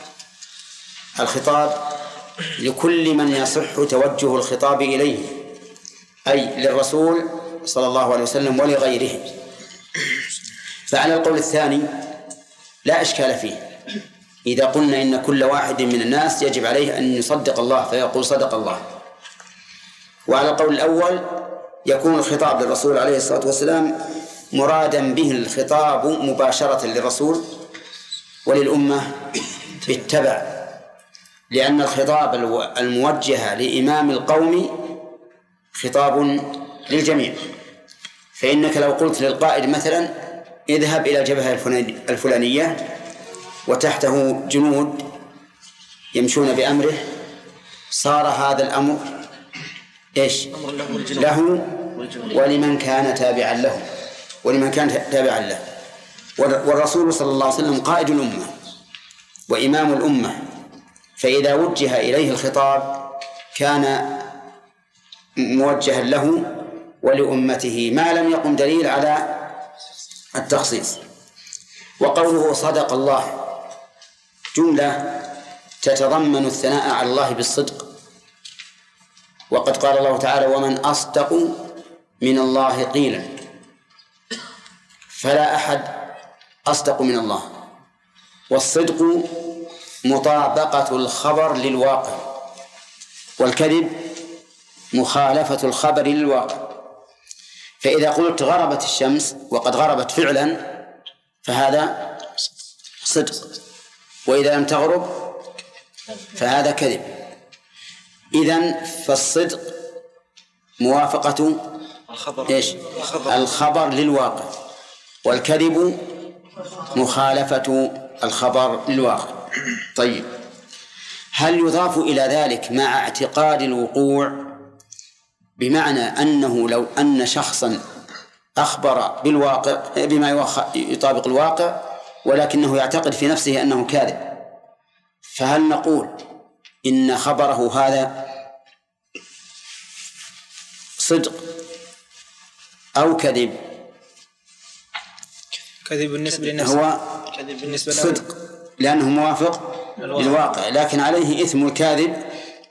الخطاب لكل من يصح توجه الخطاب إليه، أي للرسول صلى الله عليه وسلم ولغيره. فعلى القول الثاني لا إشكال فيه إذا قلنا إن كل واحد من الناس يجب عليه أن يصدق الله فيقول صدق الله. وعلى القول الأول يكون الخطاب للرسول عليه الصلاة والسلام مرادا به الخطاب مباشرة للرسول وللأمة بالتبع، لأن الخطاب الموجه لإمام القوم خطاب للجميع. فإنك لو قلت للقائد مثلا اذهب إلى الجبهة الفلانية وتحته جنود يمشون بأمره، صار هذا الأمر إيش؟ له ولمن كان تابعا له، والرسول صلى الله عليه وسلم قائد الأمة وإمام الأمة، فإذا وجه إليه الخطاب كان موجها له ولأمته ما لم يقم دليل على التخصيص. وقوله صدق الله جملة تتضمن الثناء على الله بالصدق، وقد قال الله تعالى ومن أصدق من الله قيلا، فلا أحد أصدق من الله. والصدق مطابقة الخبر للواقع، والكذب مخالفة الخبر للواقع. فإذا قلت غربت الشمس وقد غربت فعلا فهذا صدق، وإذا لم تغرب فهذا كذب. إذن فالصدق موافقة إيش؟ الخبر للواقع، والكذب مخالفة الخبر للواقع. طيب، هل يضاف إلى ذلك مع اعتقاد الوقوع؟ بمعنى أنه لو أن شخصا أخبر بالواقع بما يطابق الواقع ولكنه يعتقد في نفسه أنه كاذب، فهل نقول إن خبره هذا صدق أو كذب؟ كذب بالنسبة لنفسه، هو صدق لأنه موافق للواقع، لكن عليه إثم الكاذب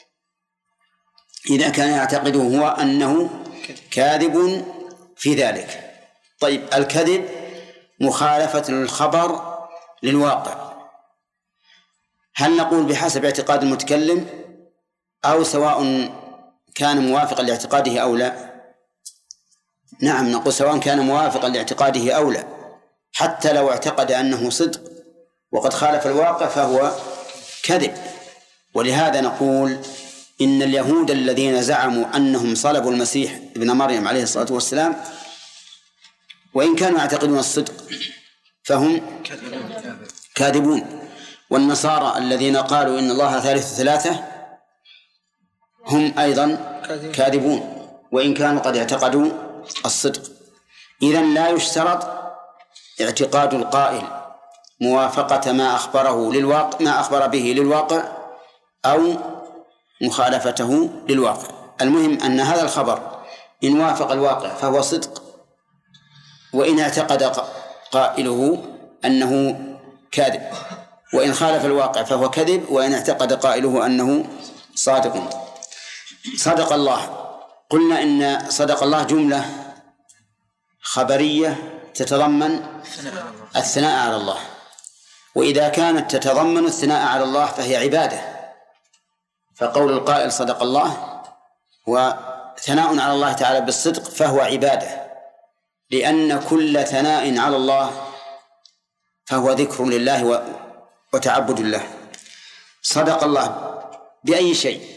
إذا كان يعتقده هو أنه كاذب في ذلك. طيب، الكذب مخالفة الخبر للواقع، هل نقول بحسب اعتقاد المتكلم أو سواء كان موافقا لاعتقاده أو لا؟ نعم، نقول سواء كان موافقا لاعتقاده أو لا، حتى لو اعتقد أنه صدق وقد خالف الواقع فهو كذب. ولهذا نقول إن اليهود الذين زعموا أنهم صلبوا المسيح ابن مريم عليه الصلاة والسلام وإن كانوا يعتقدون الصدق فهم كاذبون، والنصارى الذين قالوا إن الله ثالث ثلاثة هم أيضا كاذبون وإن كانوا قد اعتقدوا الصدق. إذن لا يشترط اعتقاد القائل موافقة ما أخبره للواقع، ما أخبر به للواقع، أو مخالفته للواقع. المهم أن هذا الخبر إن وافق الواقع فهو صدق، وإن اعتقد قائله أنه كاذب، وإن خالف الواقع فهو كذب، وإن اعتقد قائله أنه صادق. صدق الله، قلنا إن صدق الله جملة خبرية تتضمن الثناء على الله، وإذا كانت تتضمن الثناء على الله فهي عبادة، فقول القائل صدق الله وثناء على الله تعالى بالصدق فهو عبادة، لأن كل ثناء على الله فهو ذكر لله وتعبد الله. صدق الله بأي شيء؟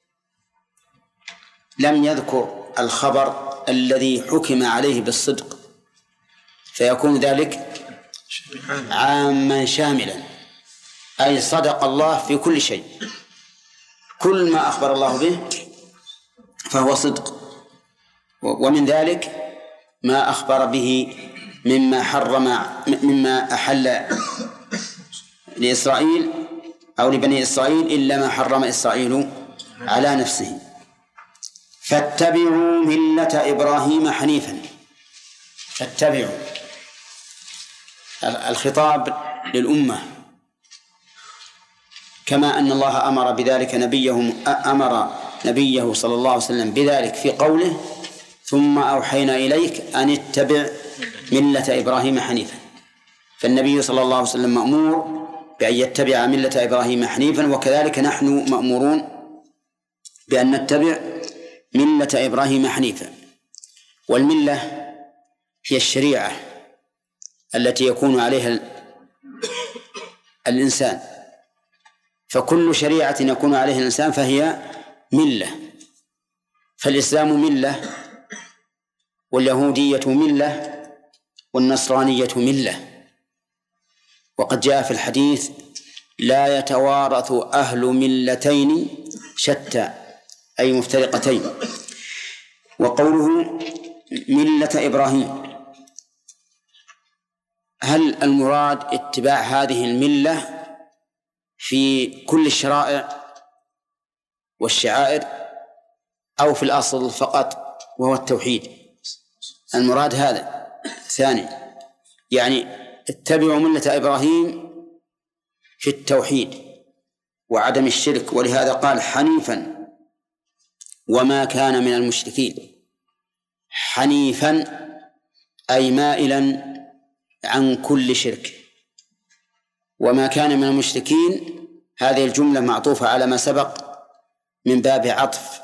لم يذكر الخبر الذي حكم عليه بالصدق، فيكون ذلك عاما شاملا، أي صدق الله في كل شيء، كل ما أخبر الله به فهو صدق. ومن ذلك ما أخبر به مما أحل لإسرائيل أو لبني إسرائيل إلا ما حرم إسرائيل على نفسه. فاتبعوا ملة إبراهيم حنيفا. فاتبعوا، الخطاب للأمة، كما أن الله أمر بذلك أمر نبيه صلى الله عليه وسلم بذلك في قوله ثم أوحينا إليك أن اتبع ملة إبراهيم حنيفا. فالنبي صلى الله عليه وسلم مأمور بأن يتبع ملة إبراهيم حنيفا، وكذلك نحن مأمورون بأن نتبع ملة إبراهيم حنيفا. والملة هي الشريعة التي يكون عليها الإنسان، فكل شريعة يكون عليها الإنسان فهي ملة. فالإسلام ملة، واليهودية ملة، والنصرانية ملة. وقد جاء في الحديث لا يتوارث أهل ملتين شتى، أي مفترقتين. وقوله ملة إبراهيم، هل المراد اتباع هذه الملة في كل الشرائع والشعائر أو في الأصل فقط وهو التوحيد؟ المراد هذا. ثاني، يعني اتبعوا ملة إبراهيم في التوحيد وعدم الشرك، ولهذا قال حنيفا وما كان من المشركين. حنيفا أي مائلا عن كل شرك، وما كان من المشركين هذه الجملة معطوفة على ما سبق من باب عطف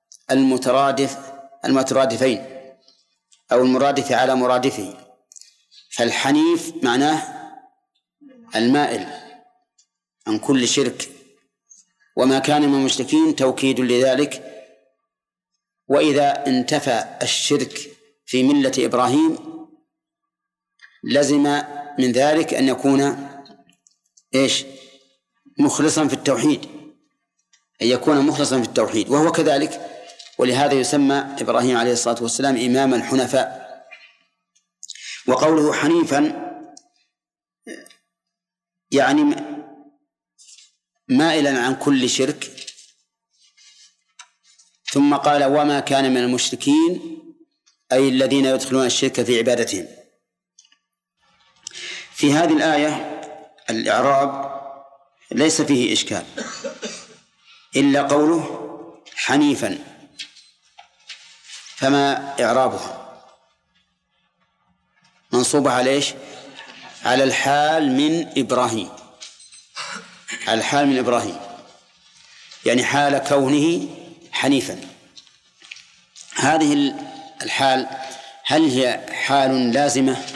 المترادفين أو المرادف على مرادفه. فالحنيف معناه المائل عن كل شرك وما كان من المشركين توكيد لذلك. وإذا انتفى الشرك في ملة إبراهيم لزم من ذلك أن يكون مخلصا في التوحيد، أن يكون مخلصا في التوحيد، وهو كذلك. ولهذا يسمى إبراهيم عليه الصلاة والسلام إمام الحنفاء. وقوله حنيفا يعني مائلا عن كل شرك، ثم قال وما كان من المشركين، أي الذين يدخلون الشرك في عبادتهم. في هذه الآية الإعراب ليس فيه إشكال إلا قوله حنيفا، فما إعرابها؟ منصوبة على إيش؟ على الحال من إبراهيم، على الحال من إبراهيم، يعني حال كونه حنيفا. هذه الحال هل هي حال لازمة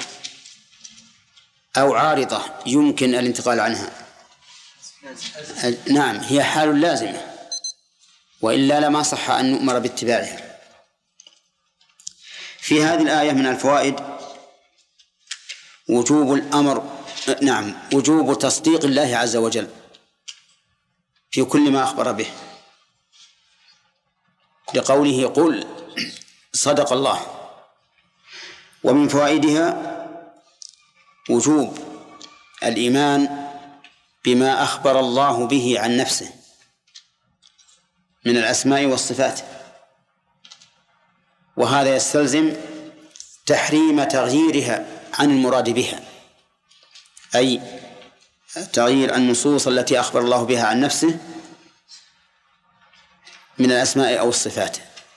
أو عارضة يمكن الانتقال عنها؟ نعم، هي حال لازمة، وإلا لما صح أن نؤمر باتباعها. في هذه الآية من الفوائد وجوب الأمر، وجوب تصديق الله عز وجل في كل ما أخبر به، لقوله قل صدق الله. ومن فوائدها وجوب الإيمان بما أخبر الله به عن نفسه من الأسماء والصفات، وهذا يستلزم تحريم تغييرها عن المراد بها، أي تغيير النصوص التي أخبر الله بها عن نفسه من الأسماء أو الصفات.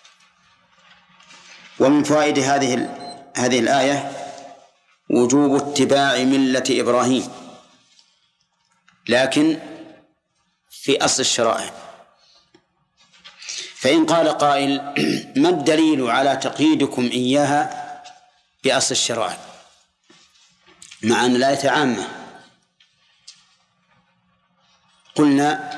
ومن فوائد هذه الآية وجوب اتباع ملة إبراهيم، لكن في أصل الشرائع. فإن قال قائل ما الدليل على تقييدكم إياها بأصل الشرائع مع أن الآية عامة؟ قلنا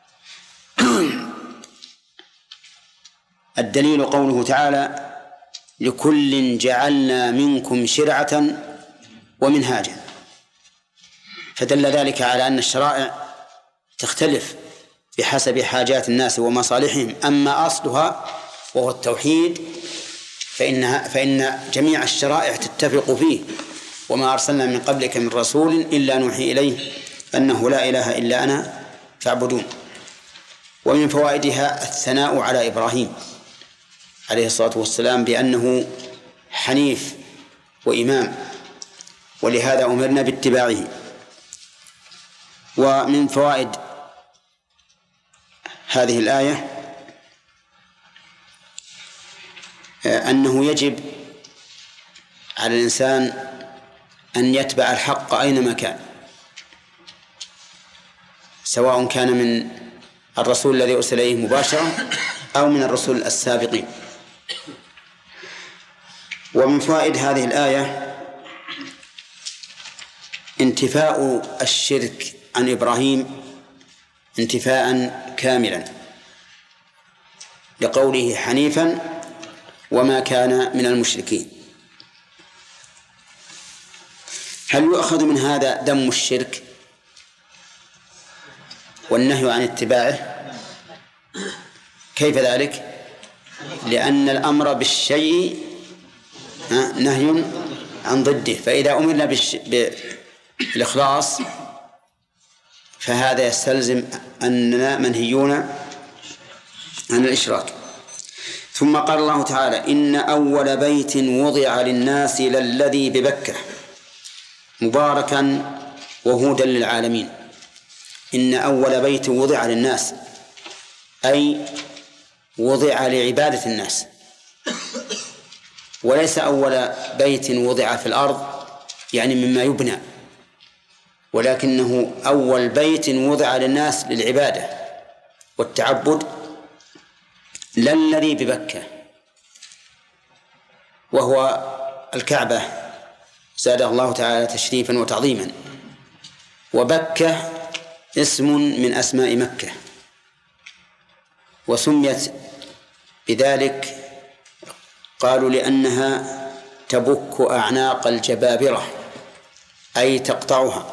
الدليل قوله تعالى لكل جعلنا منكم شرعة ومنهاجا، فدل ذلك على أن الشرائع تختلف بحسب حاجات الناس ومصالحهم. أما أصلها وهو التوحيد فإن جميع الشرائع تتفق فيه، وما أرسلنا من قبلك من رسول إلا نوحي إليه أنه لا إله إلا أنا فاعبدون. ومن فوائدها الثناء على إبراهيم عليه الصلاة والسلام بأنه حنيف وإمام، ولهذا أمرنا باتباعه. ومن فوائد هذه الآية أنه يجب على الإنسان أن يتبع الحق أينما كان، سواء كان من الرسول الذي أرسل إليه مباشرة أو من الرسل السابقين. ومن فوائد هذه الآية انتفاء الشرك عن إبراهيم انتفاء كاملا، لقوله حنيفا وما كان من المشركين. هل يؤخذ من هذا ذم الشرك والنهي عن اتباعه؟ كيف ذلك؟ لأن الأمر بالشيء نهي عن ضده، فإذا أمرنا بالإخلاص فهذا يستلزم أننا منهيون عن الإشراك. ثم قال الله تعالى إن أول بيت وضع للناس للذي ببكة مباركا وهدى للعالمين. إن أول بيت وضع للناس أي وضع لعبادة الناس، وليس أول بيت وضع في الأرض يعني مما يبنى، ولكنه أول بيت وضع للناس للعبادة والتعبد للذي ببكة، وهو الكعبة زادها الله تعالى تشريفا وتعظيما. وبكة اسم من أسماء مكة، وسميت بذلك قالوا لأنها تبك أعناق الجبابرة أي تقطعها،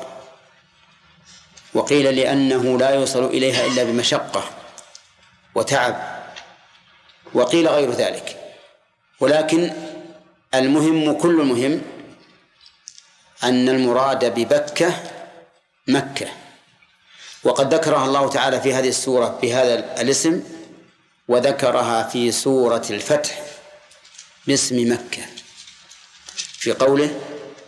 وقيل لأنه لا يوصل إليها إلا بمشقة وتعب، وقيل غير ذلك. ولكن المهم كل المهم أن المراد ببكة مكة، وقد ذكرها الله تعالى في هذه السورة بهذا الاسم، وذكرها في سورة الفتح باسم مكة في قوله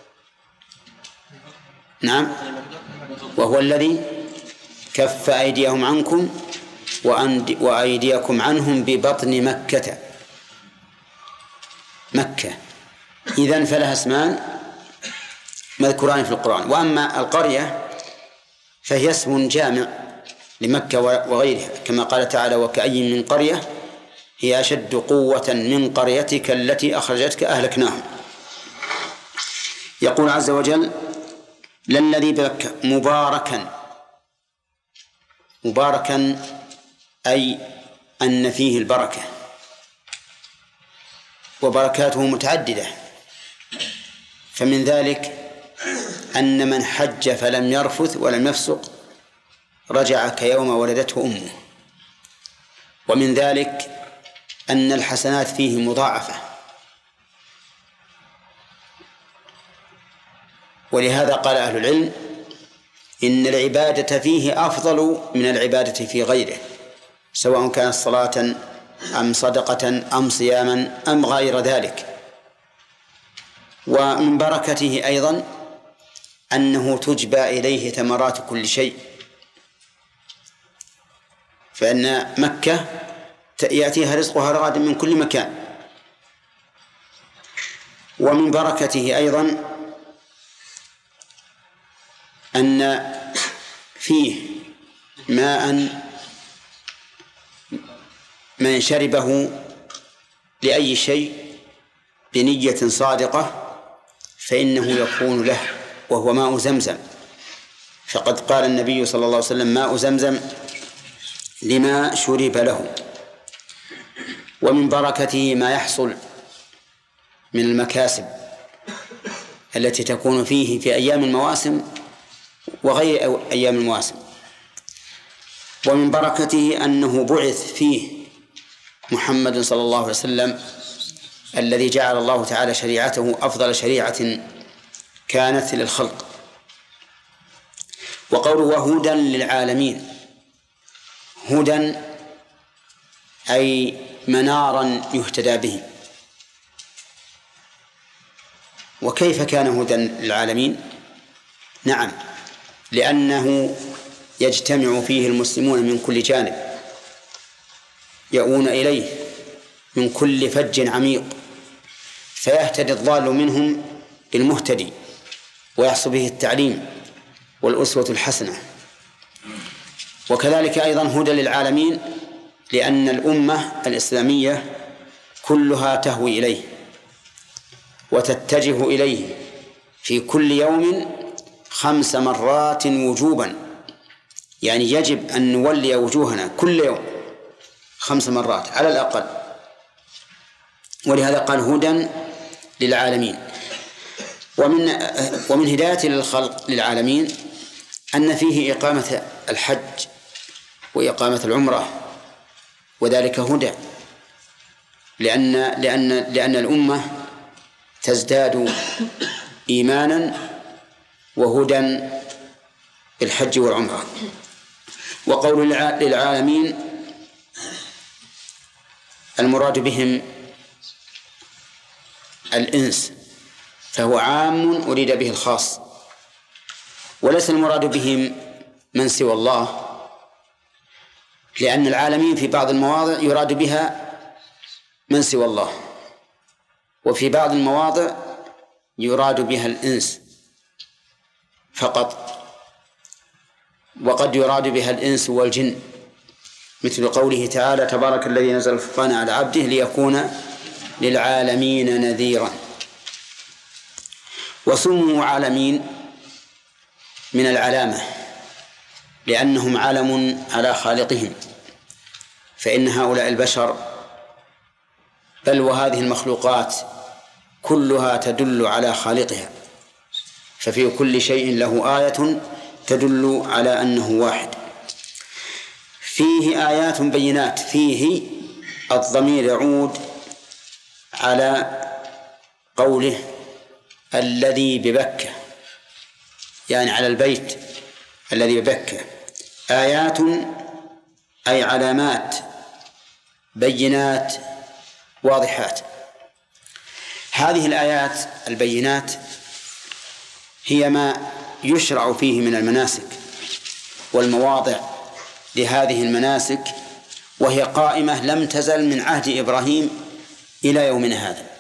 نعم وهو الذي كف أيديهم عنكم وأيديكم عنهم ببطن مكة. مكة إذن فلها اسمان مذكوران في القرآن. وأما القرية فهي اسم جامع لمكة وغيرها، كما قال تعالى وكأي من قرية هي أشد قوة من قريتك التي أخرجتك أهلكناهم. يقول عز وجل للذي ببكة مباركا أي أن فيه البركة، وبركاته متعددة، فمن ذلك أن من حج فلم يرفث ولم يفسق رجع كيوم ولدته أمه، ومن ذلك أن الحسنات فيه مضاعفة، ولهذا قال أهل العلم إن العبادة فيه أفضل من العبادة في غيره، سواء كانت صلاة أم صدقة أم صياما أم غير ذلك. ومن بركته أيضا أنه تجبى إليه ثمرات كل شيء، فإن مكة يأتيها رزقها رغدا من كل مكان. ومن بركته أيضا أن فيه ماء من شربه لأي شيء بنية صادقة فإنه يكون له، وهو ماء زمزم، فقد قال النبي صلى الله عليه وسلم ماء زمزم لما شرب له. ومن بركته ما يحصل من المكاسب التي تكون فيه في أيام المواسم وغير أيام المواسم. ومن بركته أنه بعث فيه محمد صلى الله عليه وسلم الذي جعل الله تعالى شريعته أفضل شريعة كانت للخلق. وقوله وهدى للعالمين، هدى أي منارا يهتدى به. وكيف كان هدى للعالمين؟ نعم، لأنه يجتمع فيه المسلمون من كل جانب، يؤون إليه من كل فج عميق، فيهتدي الضال منهم بالمهتدي، ويحصل به التعليم والأسوة الحسنة. وكذلك أيضا هدى للعالمين لأن الأمة الإسلامية كلها تهوي إليه وتتجه إليه في كل يوم 5 مرات وجوبا، يعني يجب أن نولي وجوهنا كل يوم 5 مرات على الأقل. ولهذا قال هدى للعالمين. ومن هداية للخلق للعالمين أن فيه إقامة الحج وإقامة العمرة، وذلك هدى لأن الأمة تزداد إيمانا وهدى بالحج والعمرة. وقول للعالمين المراد بهم الإنس، فهو عام أريد به الخاص، وليس المراد بهم من سوى الله، لأن العالمين في بعض المواضع يراد بها من سوى الله، وفي بعض المواضع يراد بها الإنس فقط، وقد يراد بها الإنس والجن، مثل قوله تعالى تبارك الذي نزل الفرقان على عبده ليكون للعالمين نذيرا. وسموا عالمين من العلامة لأنهم علم على خالقهم، فإن هؤلاء البشر بل وهذه المخلوقات كلها تدل على خالقها، ففي كل شيء له آية تدل على أنه واحد. فيه آيات بينات، فيه الضمير يعود على قوله الذي ببكة، يعني على البيت الذي ببكة. آيات أي علامات بينات واضحات. هذه الآيات البينات هي ما يشرع فيه من المناسك والمواضع لهذه المناسك، وهي قائمة لم تزل من عهد إبراهيم إلى يومنا هذا،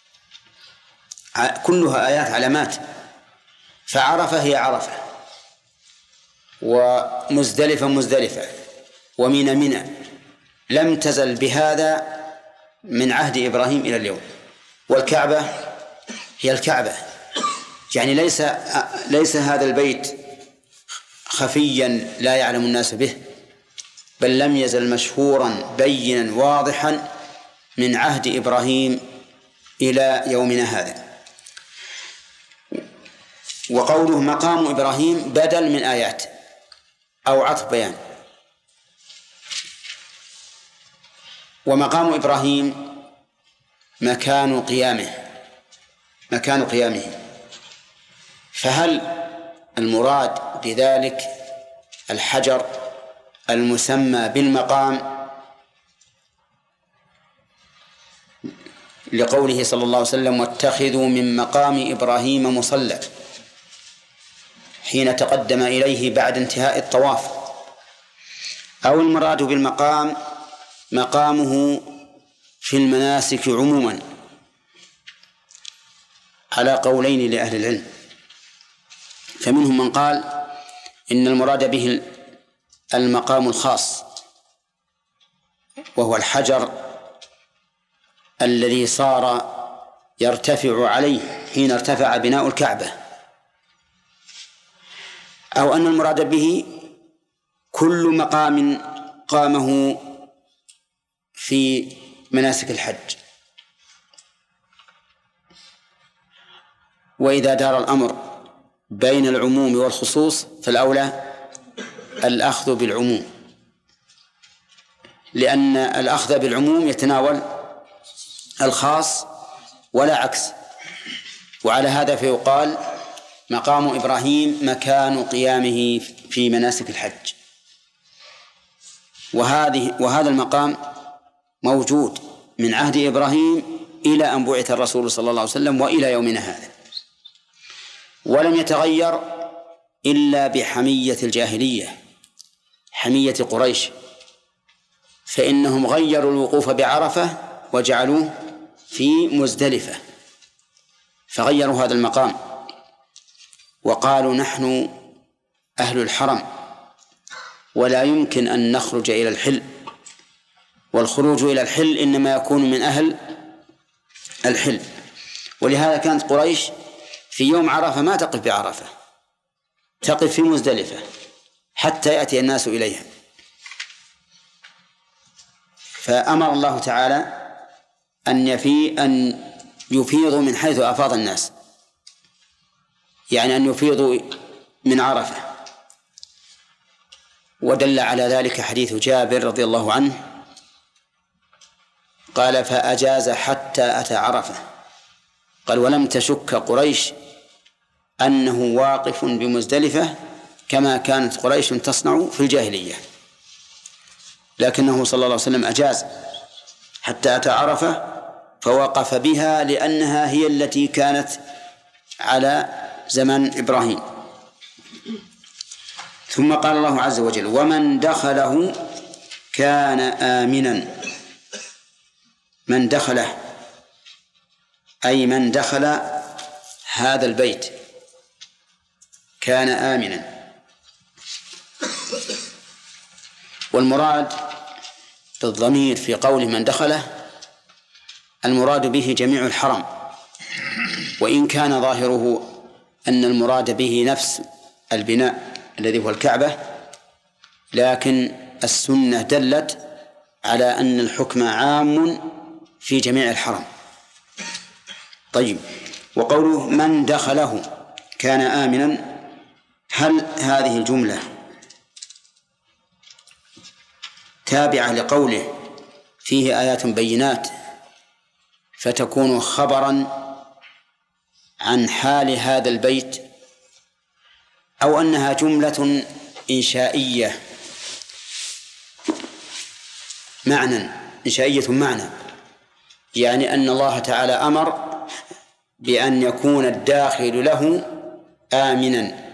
كلها آيات علامات. فعرفة هي عرفة، ومزدلفة مزدلفة، ومنى منى، لم تزل بهذا من عهد إبراهيم إلى اليوم. والكعبة هي الكعبة، يعني ليس هذا البيت خفيا لا يعلم الناس به، بل لم يزل مشهورا بينا واضحا من عهد إبراهيم إلى يومنا هذا. وقوله مقام إبراهيم بدل من آيات أو عطف بيان. ومقام إبراهيم مكان قيامه، فهل المراد بذلك الحجر المسمى بالمقام لقوله صلى الله عليه وسلم واتخذوا من مقام إبراهيم مصلى حين تقدم إليه بعد انتهاء الطواف، أو المراد بالمقام مقامه في المناسك عموما، على قولين لأهل العلم. فمنهم من قال إن المراد به المقام الخاص، وهو الحجر الذي صار يرتفع عليه حين ارتفع بناء الكعبة، أو أن المراد به كل مقام قامه في مناسك الحج. وإذا دار الأمر بين العموم والخصوص فالأولى الأخذ بالعموم، لأن الأخذ بالعموم يتناول الخاص ولا عكس. وعلى هذا فيقال مقام إبراهيم مكان قيامه في مناسك الحج. وهذا المقام موجود من عهد إبراهيم إلى أن بعث الرسول صلى الله عليه وسلم وإلى يومنا هذا، ولم يتغير إلا بحمية الجاهلية، حمية قريش، فإنهم غيروا الوقوف بعرفة وجعلوه في مزدلفة، فغيروا هذا المقام وقالوا نحن أهل الحرم ولا يمكن أن نخرج إلى الحل، والخروج إلى الحل إنما يكون من أهل الحل. ولهذا كانت قريش في يوم عرفة ما تقف بعرفة، تقف في مزدلفة حتى يأتي الناس إليها. فأمر الله تعالى أن يفيضوا من حيث أفاض الناس، يعني أن يفيضوا من عرفة. ودل على ذلك حديث جابر رضي الله عنه قال فأجاز حتى أتى عرفة، قال ولم تشك قريش أنه واقف بمزدلفة كما كانت قريش تصنع في الجاهلية، لكنه صلى الله عليه وسلم أجاز حتى أتى عرفة فوقف بها لأنها هي التي كانت على زمن إبراهيم. ثم قال الله عز وجل ومن دخله كان آمنا. من دخله أي من دخل هذا البيت كان آمنا. والمراد بالضمير في قوله من دخله المراد به جميع الحرم، وإن كان ظاهره أن المراد به نفس البناء الذي هو الكعبة، لكن السنة دلت على أن الحكم عام في جميع الحرم. طيب، وقوله من دخله كان آمنا، هل هذه الجملة تابعة لقوله فيه آيات بينات فتكون خبرا عن حال هذا البيت، أو أنها جملة إنشائية معنى، يعني أن الله تعالى أمر بأن يكون الداخل له آمنا،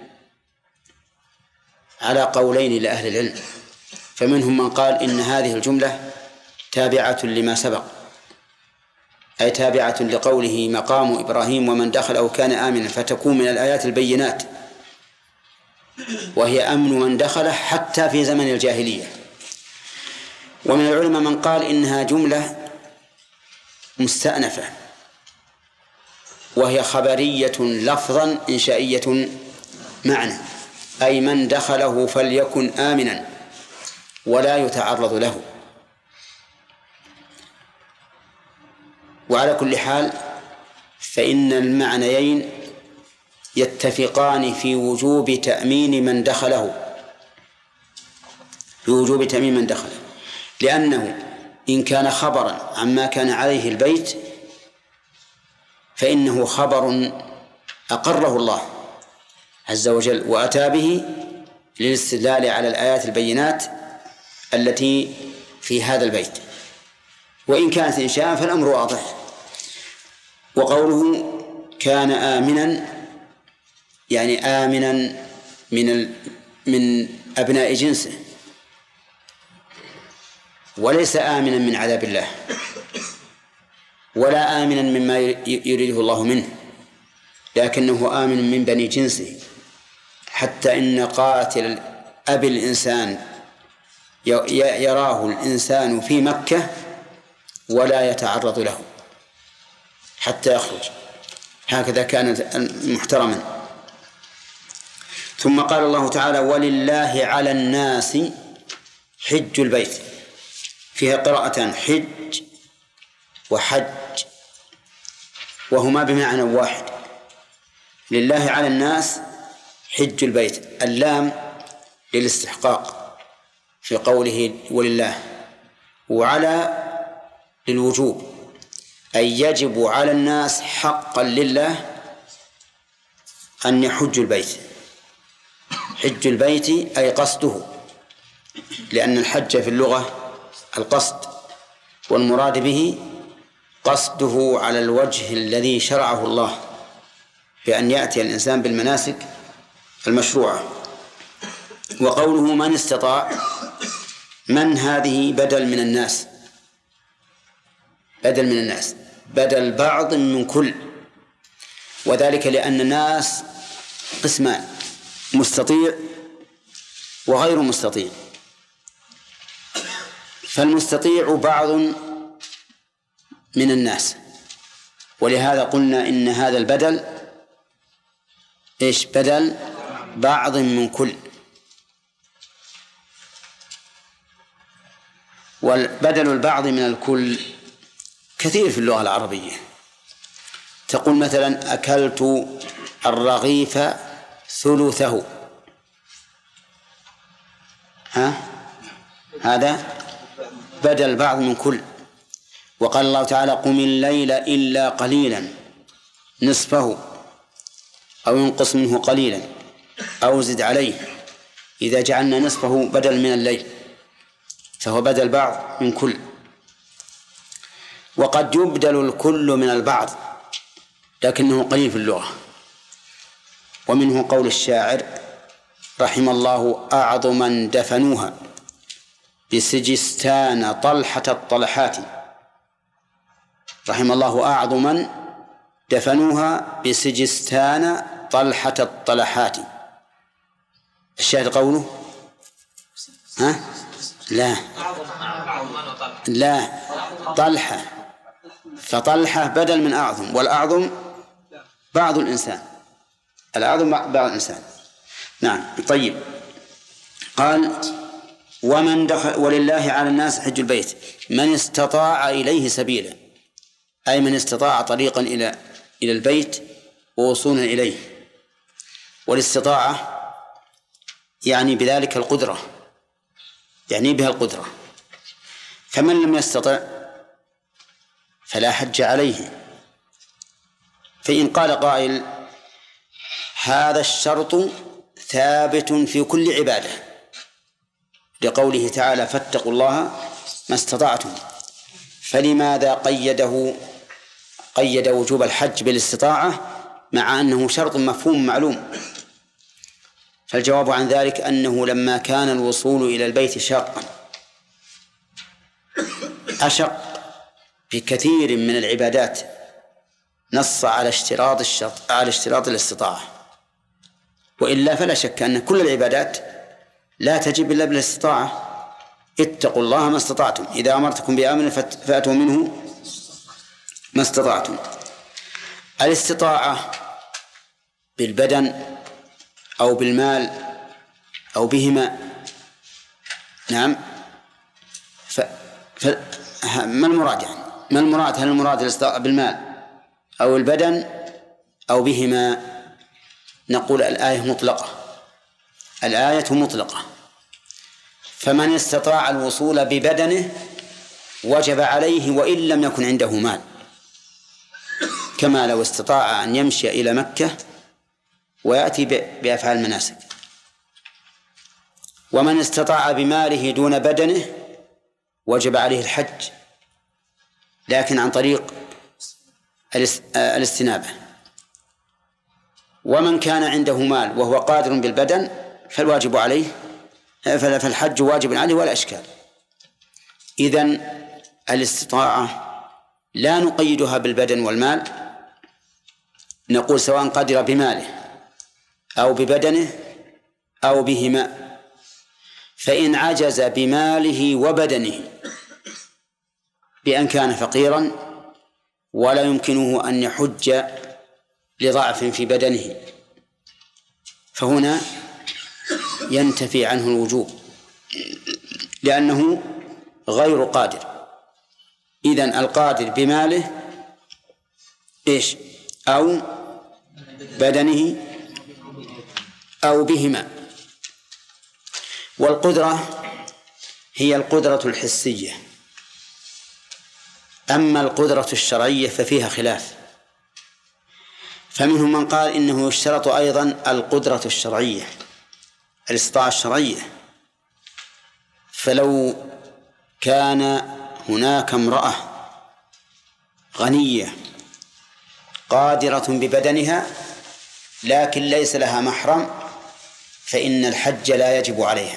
على قولين لأهل العلم. فمنهم من قال إن هذه الجملة تابعة لما سبق، أي تابعة لقوله مقام إبراهيم ومن دخله كان آمنا، فتكون من الآيات البينات، وهي أمن من دخله حتى في زمن الجاهلية. ومن العلماء من قال إنها جملة مستأنفة، وهي خبرية لفظا إنشائية معنى، أي من دخله فليكن آمنا ولا يتعرض له. وعلى كل حال فإن المعنيين يتفقان في وجوب تأمين من دخله، لأنه إن كان خبرا عما كان عليه البيت فإنه خبر أقره الله عز وجل وأتى به للاستدلال على الآيات البينات التي في هذا البيت. وإن كانت إنشاء فالأمر واضح. وقوله كان آمنا يعني آمنا من أبناء جنسه، وليس آمنا من عذاب الله، ولا آمنا مما يريده الله منه، لكنه آمن من بني جنسه، حتى إن قاتل أبي الإنسان يراه الإنسان في مكة ولا يتعرض له حتى يخرج، هكذا كان محترما. ثم قال الله تعالى ولله على الناس حج البيت، فيها قراءتان حج وحج، وهما بمعنى واحد. لله على الناس حج البيت، اللام للاستحقاق في قوله ولله، وعلى للوجوب، أي يجب على الناس حقا لله أن يحج البيت. حج البيت أي قصده، لأن الحج في اللغة القصد، والمراد به قصده على الوجه الذي شرعه الله، بأن يأتي الإنسان بالمناسك المشروعة. وقوله من استطاع، من هذه بدل من الناس، بدل بعض من كل، وذلك لأن الناس قسمان، مستطيع وغير مستطيع. فالمستطيع بعض من الناس، ولهذا قلنا إن هذا البدل بدل بعض من كل. والبدل البعض من الكل كثير في اللغة العربية. تقول مثلا أكلت الرغيف ثلثه، هذا بدل بعض من كل. وقال الله تعالى قم الليل إلا قليلا نصفه أو ينقص منه قليلا أو زد عليه، إذا جعلنا نصفه بدل من الليل فهو بدل بعض من كل. وقد يبدل الكل من البعض لكنه قليل في اللغة. ومنه قول الشاعر رحم الله أعظما دفنوها بسجستان طلحة الطلحات، رحم الله أعظما دفنوها بسجستان طلحة الطلحات. الشاهد قوله لا طلحة، فطلحة بدل من أعظم، والأعظم بعض الإنسان، الأعظم بعض الإنسان. نعم. طيب، قال ومن دخل ولله على الناس حج البيت من استطاع إليه سبيلا، أي من استطاع طريقا إلى البيت ووصولا إليه. والاستطاعة يعني بذلك القدرة، يعني بها القدرة. فمن لم يستطع فلا حج عليه. فإن قال قائل هذا الشرط ثابت في كل عبادة لقوله تعالى فاتقوا الله ما استطعتم، فلماذا قيد وجوب الحج بالاستطاعة مع أنه شرط مفهوم معلوم؟ فالجواب عن ذلك أنه لما كان الوصول إلى البيت شاقا أشق بكثير من العبادات نص على اشتراط الاستطاعة، وإلا فلا شك أن كل العبادات لا تجب إلا بالاستطاعة. اتقوا الله ما استطعتم، إذا أمرتكم بأمر فأتوا منه ما استطعتم. الاستطاعة بالبدن أو بالمال أو بهما، نعم. ما المراد يعني؟ ما المراد؟ هل المراد الاستطاعة بالمال أو البدن أو بهما؟ نقول الآية مطلقة. فمن استطاع الوصول ببدنه وجب عليه وإن لم يكن عنده مال، كما لو استطاع أن يمشي إلى مكة ويأتي بأفعال المناسك. ومن استطاع بماله دون بدنه وجب عليه الحج، لكن عن طريق الاستنابة. ومن كان عنده مال وهو قادر بالبدن فالواجب عليه فالحج واجب عليه ولا إشكال. إذن الاستطاعة لا نقيدها بالبدن والمال، نقول سواء قدر بماله أو ببدنه أو بهما. فإن عجز بماله وبدنه بأن كان فقيرا ولا يمكنه أن يحج لضعف في بدنه، فهنا ينتفي عنه الوجوب لأنه غير قادر. إذن القادر بماله إيش؟ أو بدنه أو بهما. والقدرة هي القدرة الحسية، أما القدرة الشرعية ففيها خلاف، فمنهم من قال إنه يشترط أيضا القدرة الشرعية، الاستطاعة الشرعية. فلو كان هناك امرأة غنية قادرة ببدنها لكن ليس لها محرم فإن الحج لا يجب عليها.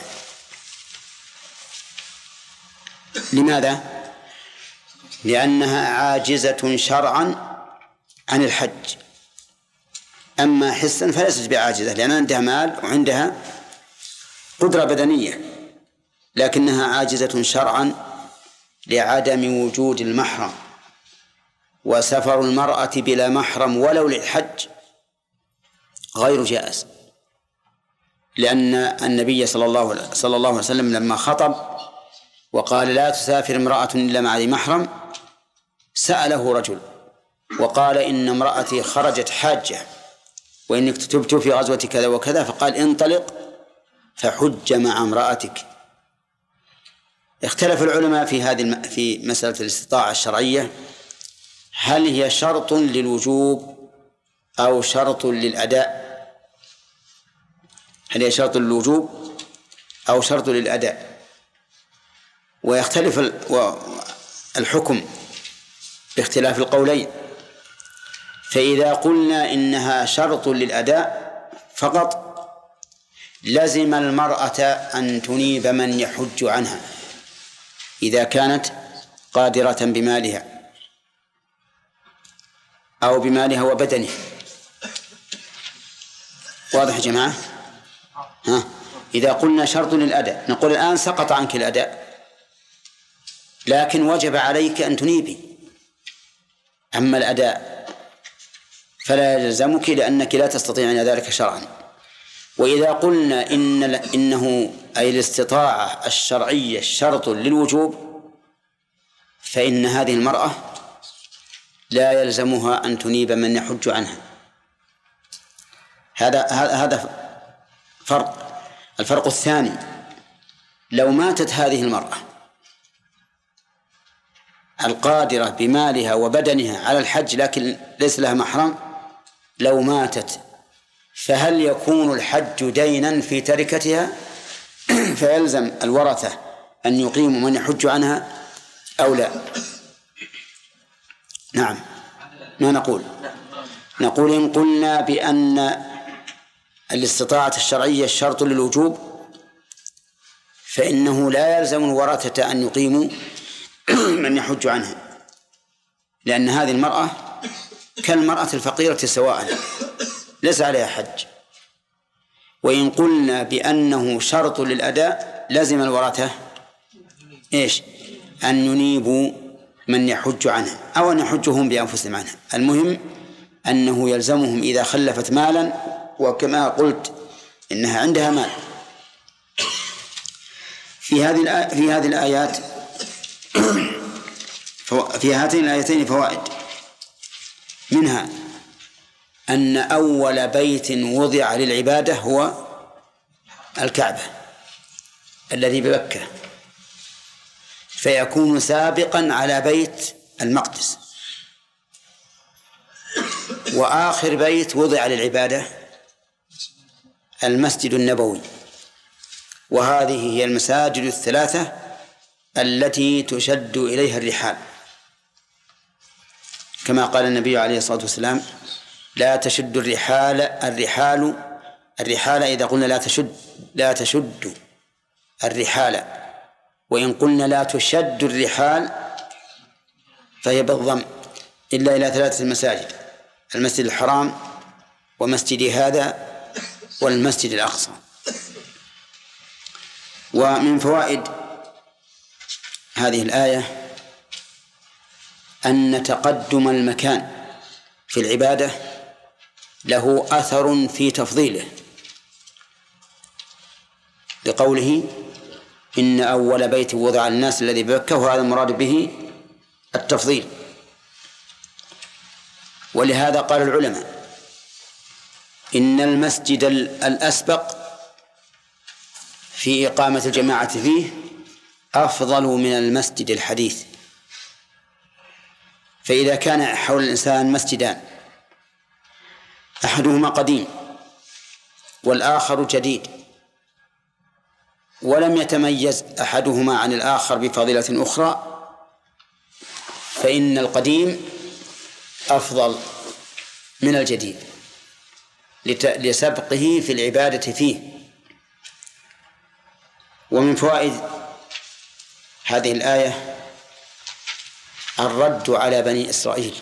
لماذا؟ لأنها عاجزة شرعا عن الحج، أما حسا فليست بعاجزة لأن عندها مال وعندها قدرة بدنية، لكنها عاجزة شرعا لعدم وجود المحرم. وسفر المرأة بلا محرم ولو للحج غير جائز، لأن النبي صلى الله عليه وسلم لما خطب وقال لا تسافر امرأة إلا مع ذي محرم سأله رجل وقال إن امرأتي خرجت حاجة وإنك تبت في غزوة كذا وكذا، فقال انطلق فحج مع امرأتك. اختلف العلماء في مسألة الاستطاعة الشرعية، هل هي شرط للوجوب أو شرط للأداء؟ هل هي شرط للوجوب أو شرط للأداء؟ ويختلف الحكم باختلاف القولين. فإذا قلنا إنها شرط للأداء فقط لزم المرأة أن تنيب من يحج عنها إذا كانت قادرة بمالها أو بمالها وبدنها. واضح يا جماعة؟ إذا قلنا شرط للأداء نقول الآن سقط عنك الأداء لكن وجب عليك أن تنيبي، أما الأداء فلا يلزمك لأنك لا تستطيعين ذلك شرعا. وإذا قلنا إنه أي الاستطاعة الشرعية شرط للوجوب، فإن هذه المرأة لا يلزمها أن تنيب من يحج عنها. هذا فرق. الفرق الثاني: لو ماتت هذه المرأة القادرة بمالها وبدنها على الحج لكن ليس لها محرم، لو ماتت فهل يكون الحج دينا في تركتها فيلزم الورثة أن يقيموا من يحج عنها أو لا؟ نعم. ما نقول إن قلنا بأن الاستطاعة الشرعية الشرط للوجوب فإنه لا يلزم الورثة أن يقيموا من يحج عنها، لأن هذه المرأة كالمرأة الفقيرة سواء، ليس عليها حج. وإن قلنا بأنه شرط للأداء لازم الورثة أن ينيبوا من يحج عنها أو أن يحجهم بأنفسهم عنها. المهم أنه يلزمهم إذا خلفت مالا، وكما قلت إنها عندها مال. في هذه الآيات في هاتين الآيتين فوائد، منها أن أول بيت وضع للعبادة هو الكعبة الذي بمكة، فيكون سابقا على بيت المقدس. وآخر بيت وضع للعبادة المسجد النبوي، وهذه هي المساجد الثلاثة التي تشد إليها الرحال، كما قال النبي عليه الصلاة والسلام: لا تشد الرحال إذا قلنا لا تشد الرحال، وإن قلنا لا تشد الرحال فهي بالضم، إلا إلى 3 مساجد: المسجد الحرام ومسجد هذا والمسجد الأقصى. ومن فوائد هذه الآية أن تقدم المكان في العبادة له أثر في تفضيله، لقوله: إن أول بيت وضع الناس الذي بمكة، وهذا المراد به التفضيل. ولهذا قال العلماء إن المسجد الأسبق في إقامة الجماعة فيه أفضل من المسجد الحديث. فإذا كان حول الإنسان مسجدان، أحدهما قديم والآخر جديد، ولم يتميز أحدهما عن الآخر بفضيلة أخرى، فإن القديم أفضل من الجديد لسبقه في العبادة فيه. ومن فوائد هذه الآية الرد على بني إسرائيل،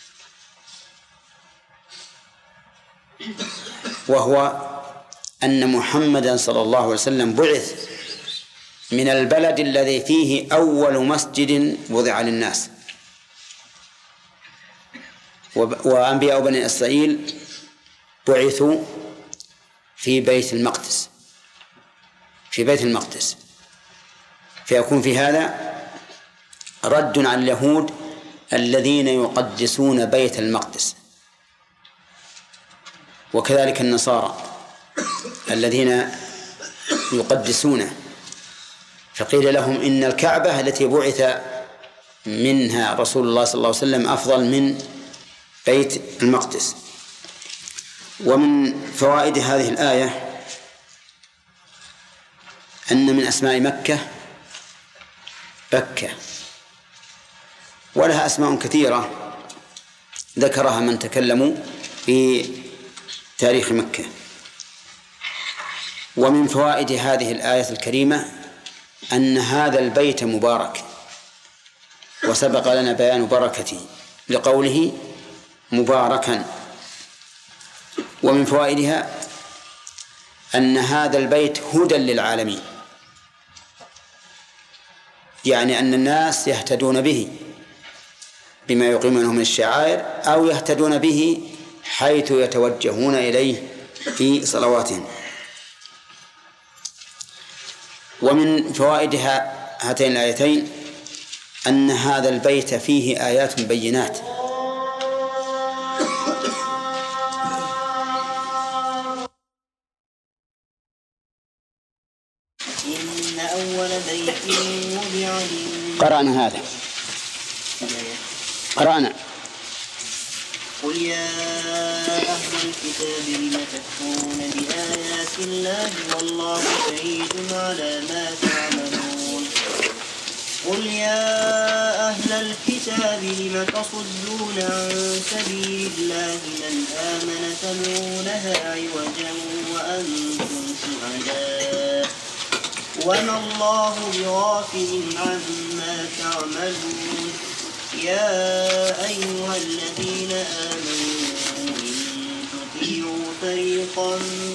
وهو أن محمدا صلى الله عليه وسلم بعث من البلد الذي فيه أول مسجد وضع للناس، وأنبياء بني إسرائيل بعثوا في بيت المقدس، فيكون في هذا رد على اليهود الذين يقدسون بيت المقدس، وكذلك النصارى الذين يقدسونه. فقيل لهم إن الكعبة التي بعث منها رسول الله صلى الله عليه وسلم أفضل من بيت المقدس. ومن فوائد هذه الآية أن من أسماء مكة بكة، ولها أسماء كثيرة ذكرها من تكلموا في تاريخ مكة. ومن فوائد هذه الآية الكريمة أن هذا البيت مبارك، وسبق لنا بيان بركته لقوله مباركا. ومن فوائدها أن هذا البيت هدى للعالمين، يعني أن الناس يهتدون به بما يقيمونه من الشعائر، أو يهتدون به حيث يتوجهون إليه في صلواتهم. ومن فوائدها هاتين الآيتين أن هذا البيت فيه آيات بينات. إن أول بيت وضع قرأنا هذا قرأنا قل يا أهل الكتاب لم تكفرون بآيات الله والله شهيد على ما تعملون. قل يا أهل الكتاب لم تصدون عن سبيل الله من آمن تبغونها عوجا وأنتم شهداء وما الله بغافل عما تعملون. يا أيها الذين آمنوا إن تطيعوا فريقا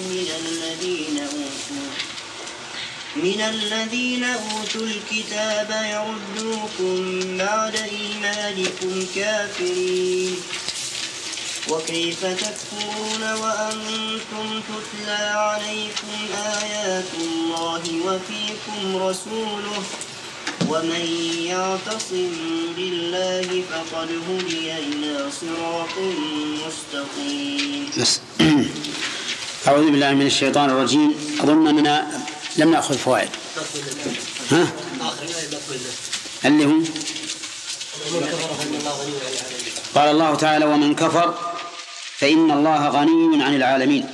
من الذين أوتوا الكتاب يردوكم بعد إيمانكم كافرين وكيف تكفرون وأنتم تتلى عليكم آيات الله وفيكم رسوله ومن يعتصم بالله فقد هدي إلى صراط مستقيم. أعوذ بالله من الشيطان الرجيم. أظن أننا لم نأخذ فوائد. ها؟ اللي هم قال الله تعالى ومن كفر فإن الله غني عن العالمين،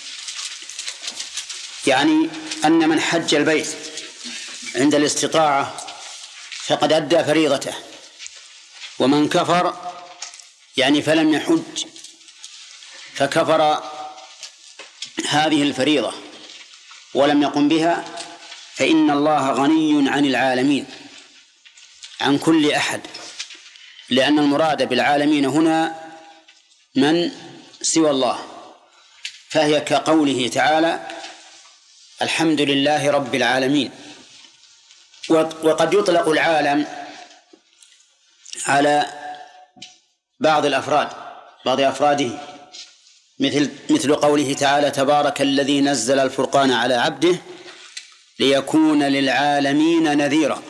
يعني أن من حج البيت عند الاستطاعة فقد أدى فريضته، ومن كفر يعني فلم يحج فكفر هذه الفريضة ولم يقم بها فإن الله غني عن العالمين، عن كل أحد، لأن المراد بالعالمين هنا من سوى الله، فهي كقوله تعالى الحمد لله رب العالمين. وقد يطلق العالم على بعض الأفراد، بعض أفراده، مثل قوله تعالى تبارك الذي نزل الفرقان على عبده ليكون للعالمين نذيرا،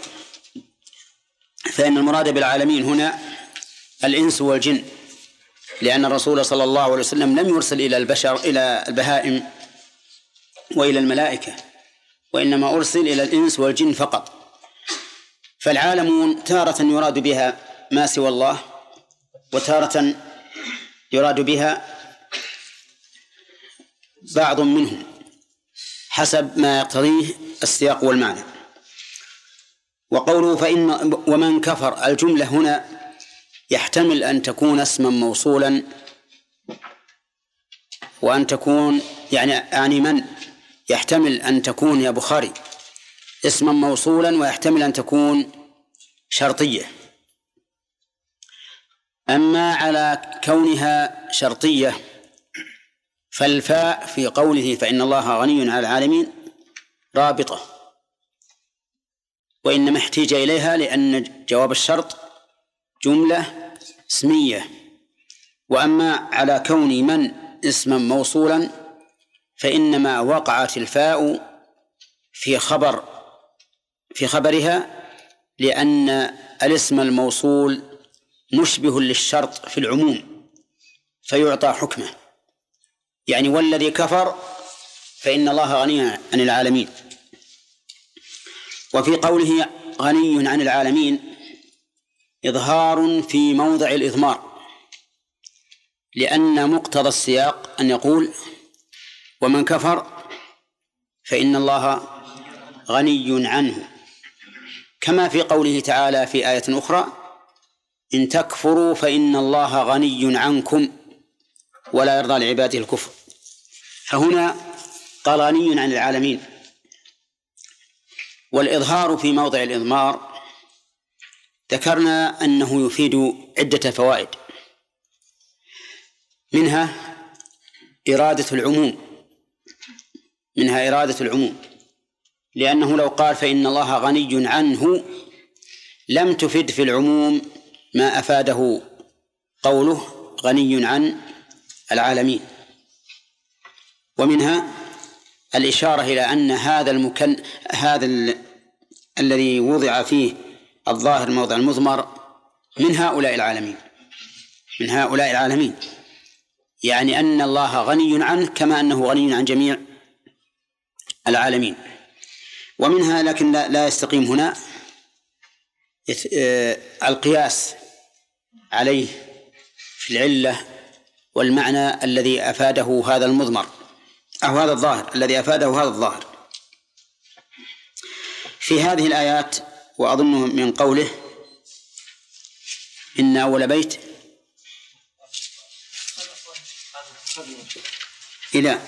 فإن المراد بالعالمين هنا الإنس والجن، لأن الرسول صلى الله عليه وسلم لم يرسل إلى البشر إلى البهائم وإلى الملائكة، وإنما أرسل إلى الإنس والجن فقط. فالعالمون تارة يراد بها ما سوى الله، وتارة يراد بها بعض منهم حسب ما يقتضيه السياق والمعنى. وقوله فإن ومن كفر، الجملة هنا يحتمل أن تكون اسما موصولا وأن تكون يعني من يحتمل أن تكون يا بخاري اسما موصولا، ويحتمل أن تكون شرطية. أما على كونها شرطية فالفاء في قوله فإن الله غني عن العالمين رابطة، وإنما احتيج إليها لأن جواب الشرط جملة اسمية. وأما على كون من اسما موصولا فإنما وقعت الفاء في خبرها، لأن الاسم الموصول مشبه للشرط في العموم فيعطى حكمه، يعني والذي كفر فإن الله غني عن العالمين. وفي قوله غني عن العالمين إظهار في موضع الإضمار، لأن مقتضى السياق أن يقول ومن كفر فإن الله غني عنه، كما في قوله تعالى في آية أخرى إن تكفروا فإن الله غني عنكم ولا يرضى لعباده الكفر. فهنا قال غني عن العالمين. والإظهار في موضع الإضمار ذكرنا أنه يفيد عدة فوائد، منها إرادة العموم، لأنه لو قال فإن الله غني عنه لم تفد في العموم ما أفاده قوله غني عن العالمين. ومنها الإشارة إلى أن الذي وضع فيه الظاهر موضع المضمر من هؤلاء العالمين، يعني أن الله غني عنه كما أنه غني عن جميع العالمين. ومنها، لكن لا يستقيم هنا، القياس عليه في العلة والمعنى الذي أفاده هذا المضمر أو هذا الظاهر الذي أفاده هذا الظاهر في هذه الآيات. وأظن من قوله إن أول بيت إلى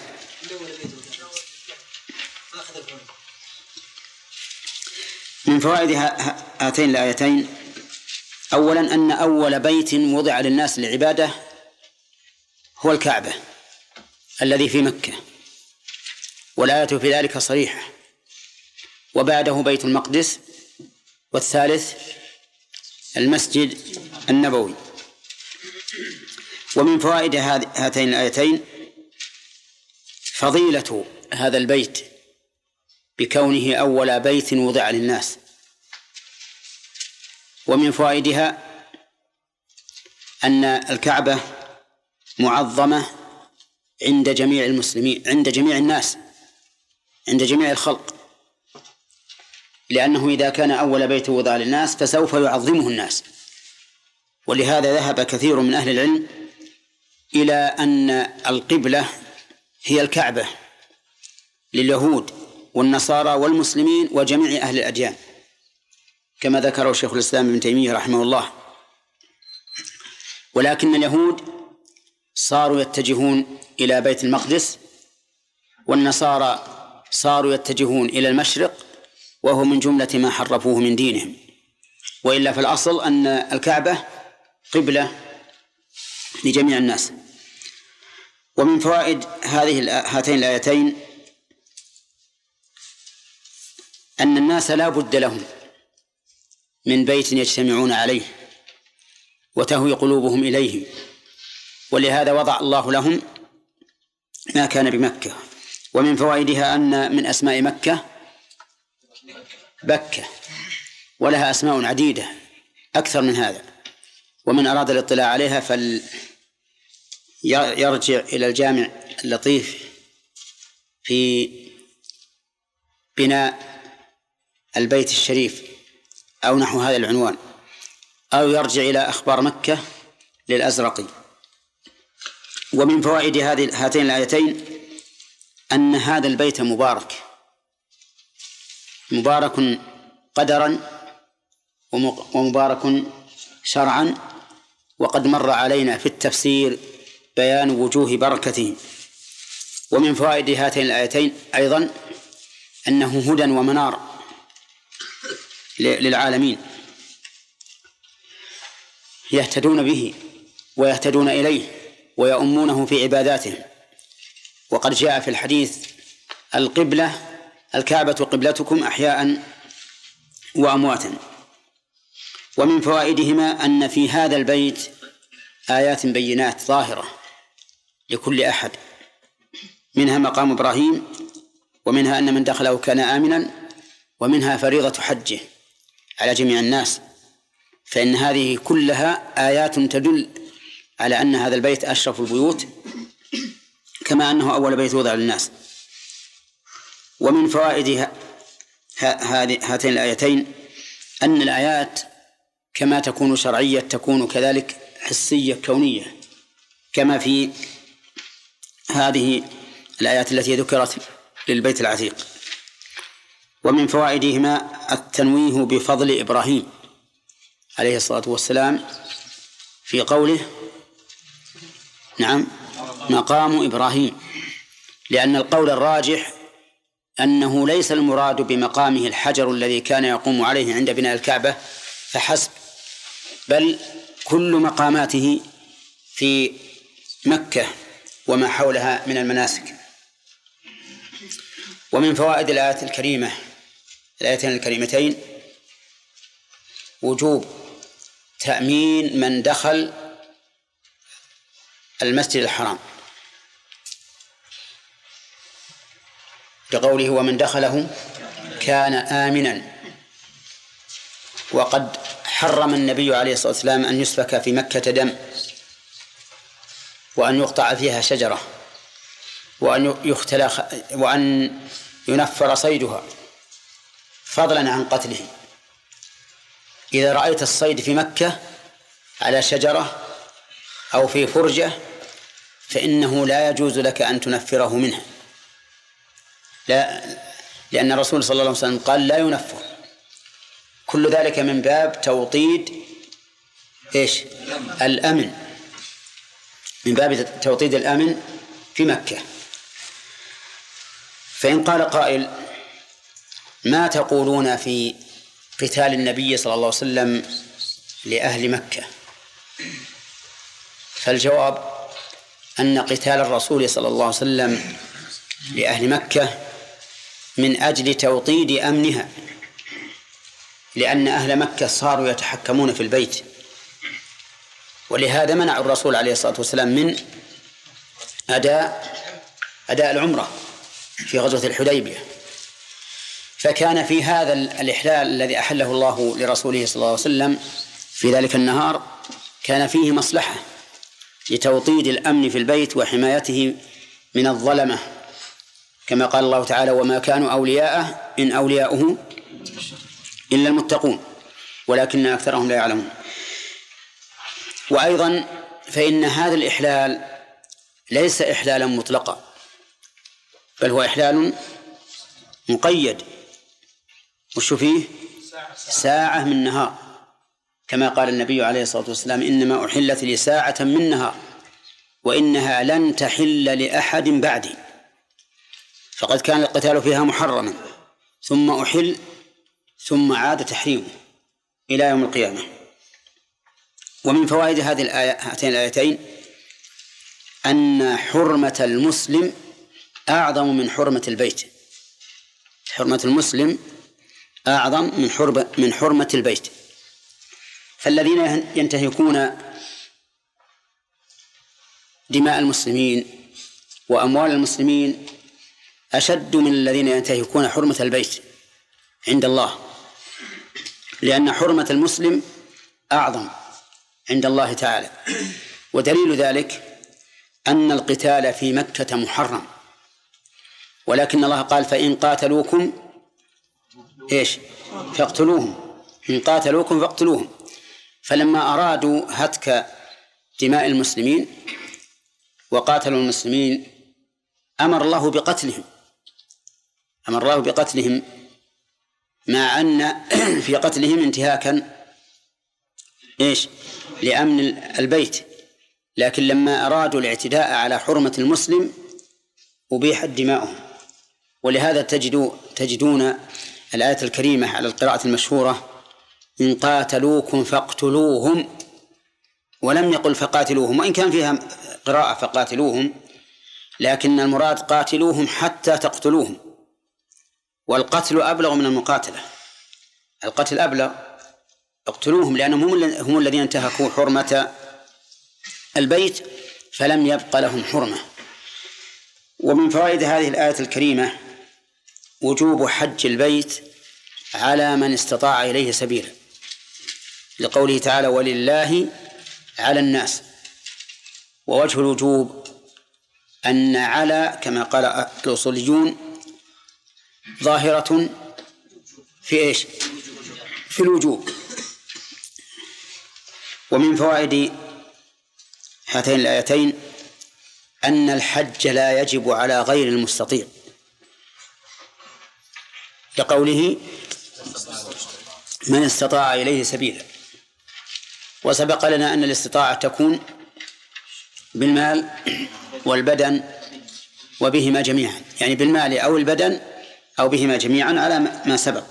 من فوائد هاتين الآيتين: أولا أن أول بيت وضع للناس للعبادة هو الكعبة الذي في مكة، والآية في ذلك صريحة، وبعده بيت المقدس، والثالث المسجد النبوي. ومن فوائد هاتين الآيتين فضيلة هذا البيت بكونه أول بيت وضع للناس. ومن فوائدها أن الكعبة معظمة عند جميع المسلمين، عند جميع الناس، عند جميع الخلق، لأنه إذا كان أول بيت وضع للناس فسوف يعظمه الناس. ولهذا ذهب كثير من أهل العلم إلى أن القبلة هي الكعبة لليهود والنصارى والمسلمين وجميع أهل الأديان، كما ذكره شيخ الإسلام ابن تيمية رحمه الله. ولكن اليهود صاروا يتجهون إلى بيت المقدس، والنصارى صاروا يتجهون إلى المشرق، وهو من جملة ما حرفوه من دينهم. وإلا في الأصل أن الكعبة قبلة لجميع الناس. ومن فوائد هاتين الآيتين أن الناس لا بد لهم من بيت يجتمعون عليه وتهوي قلوبهم إليه، ولهذا وضع الله لهم ما كان بمكة. ومن فوائدها أن من أسماء مكة بكة، ولها أسماء عديدة أكثر من هذا، ومن أراد الاطلاع عليها يرجع إلى الجامع اللطيف في بناء البيت الشريف أو نحو هذا العنوان، أو يرجع إلى أخبار مكة للأزرقي. ومن فوائد هاتين الآيتين أن هذا البيت مبارك قدرا ومبارك شرعا، وقد مر علينا في التفسير بيان وجوه بركته. ومن فوائد هاتين الآيتين أيضا أنه هدى ومنار للعالمين يهتدون به ويهتدون إليه ويؤمونه في عباداتهم. وقد جاء في الحديث الكعبة قبلتكم أحياء وأمواتا. ومن فوائدهما أن في هذا البيت آيات بينات ظاهرة لكل أحد، منها مقام إبراهيم، ومنها أن من دخله كان آمنا، ومنها فريضة حجه على جميع الناس. فإن هذه كلها آيات تدل على أن هذا البيت أشرف البيوت، كما أنه أول بيت وضع للناس. ومن فوائد هاتين الآيتين أن الآيات كما تكون شرعية تكون كذلك حسية كونية، كما في هذه الآيات التي ذكرت للبيت العتيق. ومن فوائدهما التنويه بفضل إبراهيم عليه الصلاة والسلام في قوله مقام إبراهيم، لأن القول الراجح أنه ليس المراد بمقامه الحجر الذي كان يقوم عليه عند بناء الكعبة فحسب، بل كل مقاماته في مكة وما حولها من المناسك. ومن فوائد الآيتين الكريمتين وجوب تأمين من دخل المسجد الحرام، بقوله ومن دخله كان آمنا. وقد حرم النبي عليه الصلاة والسلام أن يسفك في مكة دم، وأن يقطع فيها شجرة، وأن ينفر صيدها، فضلا عن قتله. إذا رأيت الصيد في مكة على شجرة أو في فرجة فإنه لا يجوز لك أن تنفره منها، لا، لأن الرسول صلى الله عليه وسلم قال لا ينفر. كل ذلك من باب توطيد الأمن، من باب توطيد الأمن في مكة. فإن قال قائل ما تقولون في قتال النبي صلى الله عليه وسلم لأهل مكة؟ فالجواب أن قتال الرسول صلى الله عليه وسلم لأهل مكة من أجل توطيد أمنها، لأن أهل مكة صاروا يتحكمون في البيت، ولهذا منع الرسول عليه الصلاة والسلام من أداء العمرة في غزوة الحديبية. فكان في هذا الإحلال الذي أحله الله لرسوله صلى الله عليه وسلم في ذلك النهار كان فيه مصلحة لتوطيد الأمن في البيت وحمايته من الظلمة، كما قال الله تعالى وما كانوا أولياءه إن أولياؤه إلا المتقون ولكن أكثرهم لا يعلمون. وأيضا فإن هذا الإحلال ليس إحلالا مطلقا، بل هو إحلال مقيد. وش فيه؟ ساعة من نهار، كما قال النبي عليه الصلاة والسلام إنما أحلت لي ساعة من نهار وإنها لن تحل لأحد بعدي. فقد كان القتال فيها محرما ثم أحل ثم عاد تحريمه إلى يوم القيامة. ومن فوائد هاتين الآيتين أن حرمة المسلم أعظم من حرمة البيت. حرمة المسلم أعظم من حرمة البيت. فالذين ينتهكون دماء المسلمين وأموال المسلمين أشد من الذين ينتهكون حرمة البيت عند الله، لأن حرمة المسلم أعظم عند الله تعالى. ودليل ذلك أن القتال في مكة محرم، ولكن الله قال فإن قاتلوكم فاقتلوهم، إن قاتلوكم فاقتلوهم. فلما أرادوا هتك دماء المسلمين وقاتلوا المسلمين أمر الله بقتلهم، مع أن في قتلهم انتهاكا لأمن البيت، لكن لما أرادوا الاعتداء على حرمة المسلم أبيحت دماؤهم. ولهذا تجدون الآية الكريمة على القراءة المشهورة إن قاتلوكم فاقتلوهم، ولم يقل فقاتلوهم، وإن كان فيها قراءة فقاتلوهم، لكن المراد قاتلوهم حتى تقتلوهم. والقتل أبلغ من المقاتلة، القتل أبلغ، اقتلوهم لأنهم هم الذين انتهكوا حرمة البيت فلم يبق لهم حرمة. ومن فوائد هذه الآية الكريمة وجوب حج البيت على من استطاع إليه سبيلا، لقوله تعالى ولله على الناس. ووجه الوجوب أن على كما قال الأصوليون ظاهرة في في الوجوب. ومن فوائد هاتين الآيتين أن الحج لا يجب على غير المستطيع، لقوله من استطاع إليه سبيلا. وسبق لنا أن الاستطاعة تكون بالمال والبدن وبهما جميعا، يعني بالمال أو البدن أو بهما جميعا على ما سبق.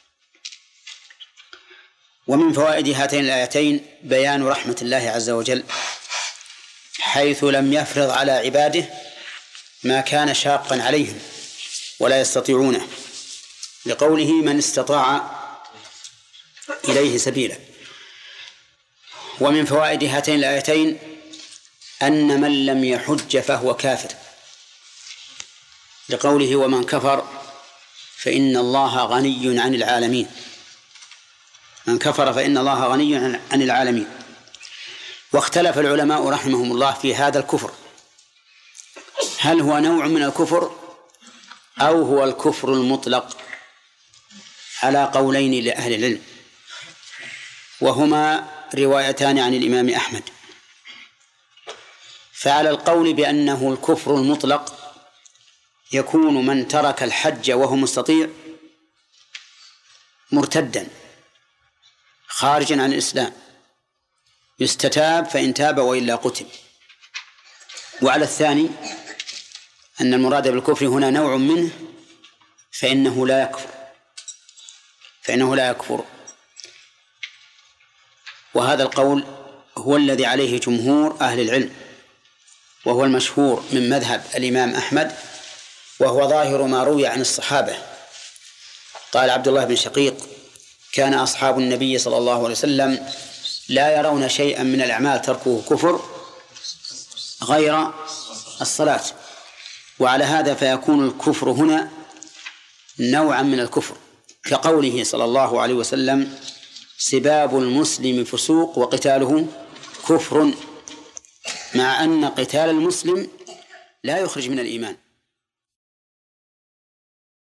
ومن فوائد هاتين الآيتين بيان رحمة الله عز وجل، حيث لم يفرض على عباده ما كان شاقا عليهم ولا يستطيعونه، لقوله من استطاع إليه سبيلا. ومن فوائد هاتين الآيتين أن من لم يحج فهو كافر، لقوله ومن كفر فإن الله غني عن العالمين. من كفر فإن الله غني عن العالمين. واختلف العلماء رحمهم الله في هذا الكفر، هل هو نوع من الكفر أو هو الكفر المطلق، على قولين لأهل العلم، وهما روايتان عن الإمام أحمد. فعلى القول بأنه الكفر المطلق يكون من ترك الحج وهو مستطيع مرتدا خارجا عن الإسلام، يستتاب فإن تاب وإلا قتل. وعلى الثاني أن المراد بالكفر هنا نوع منه فإنه لا يكفر. وهذا القول هو الذي عليه جمهور أهل العلم، وهو المشهور من مذهب الإمام أحمد، وهو ظاهر ما روي عن الصحابة. قال عبد الله بن شقيق: كان أصحاب النبي صلى الله عليه وسلم لا يرون شيئا من الأعمال تركه كفر غير الصلاة. وعلى هذا فيكون الكفر هنا نوعا من الكفر، كقوله صلى الله عليه وسلم: سباب المسلم فسوق وقتاله كفر، مع أن قتال المسلم لا يخرج من الإيمان.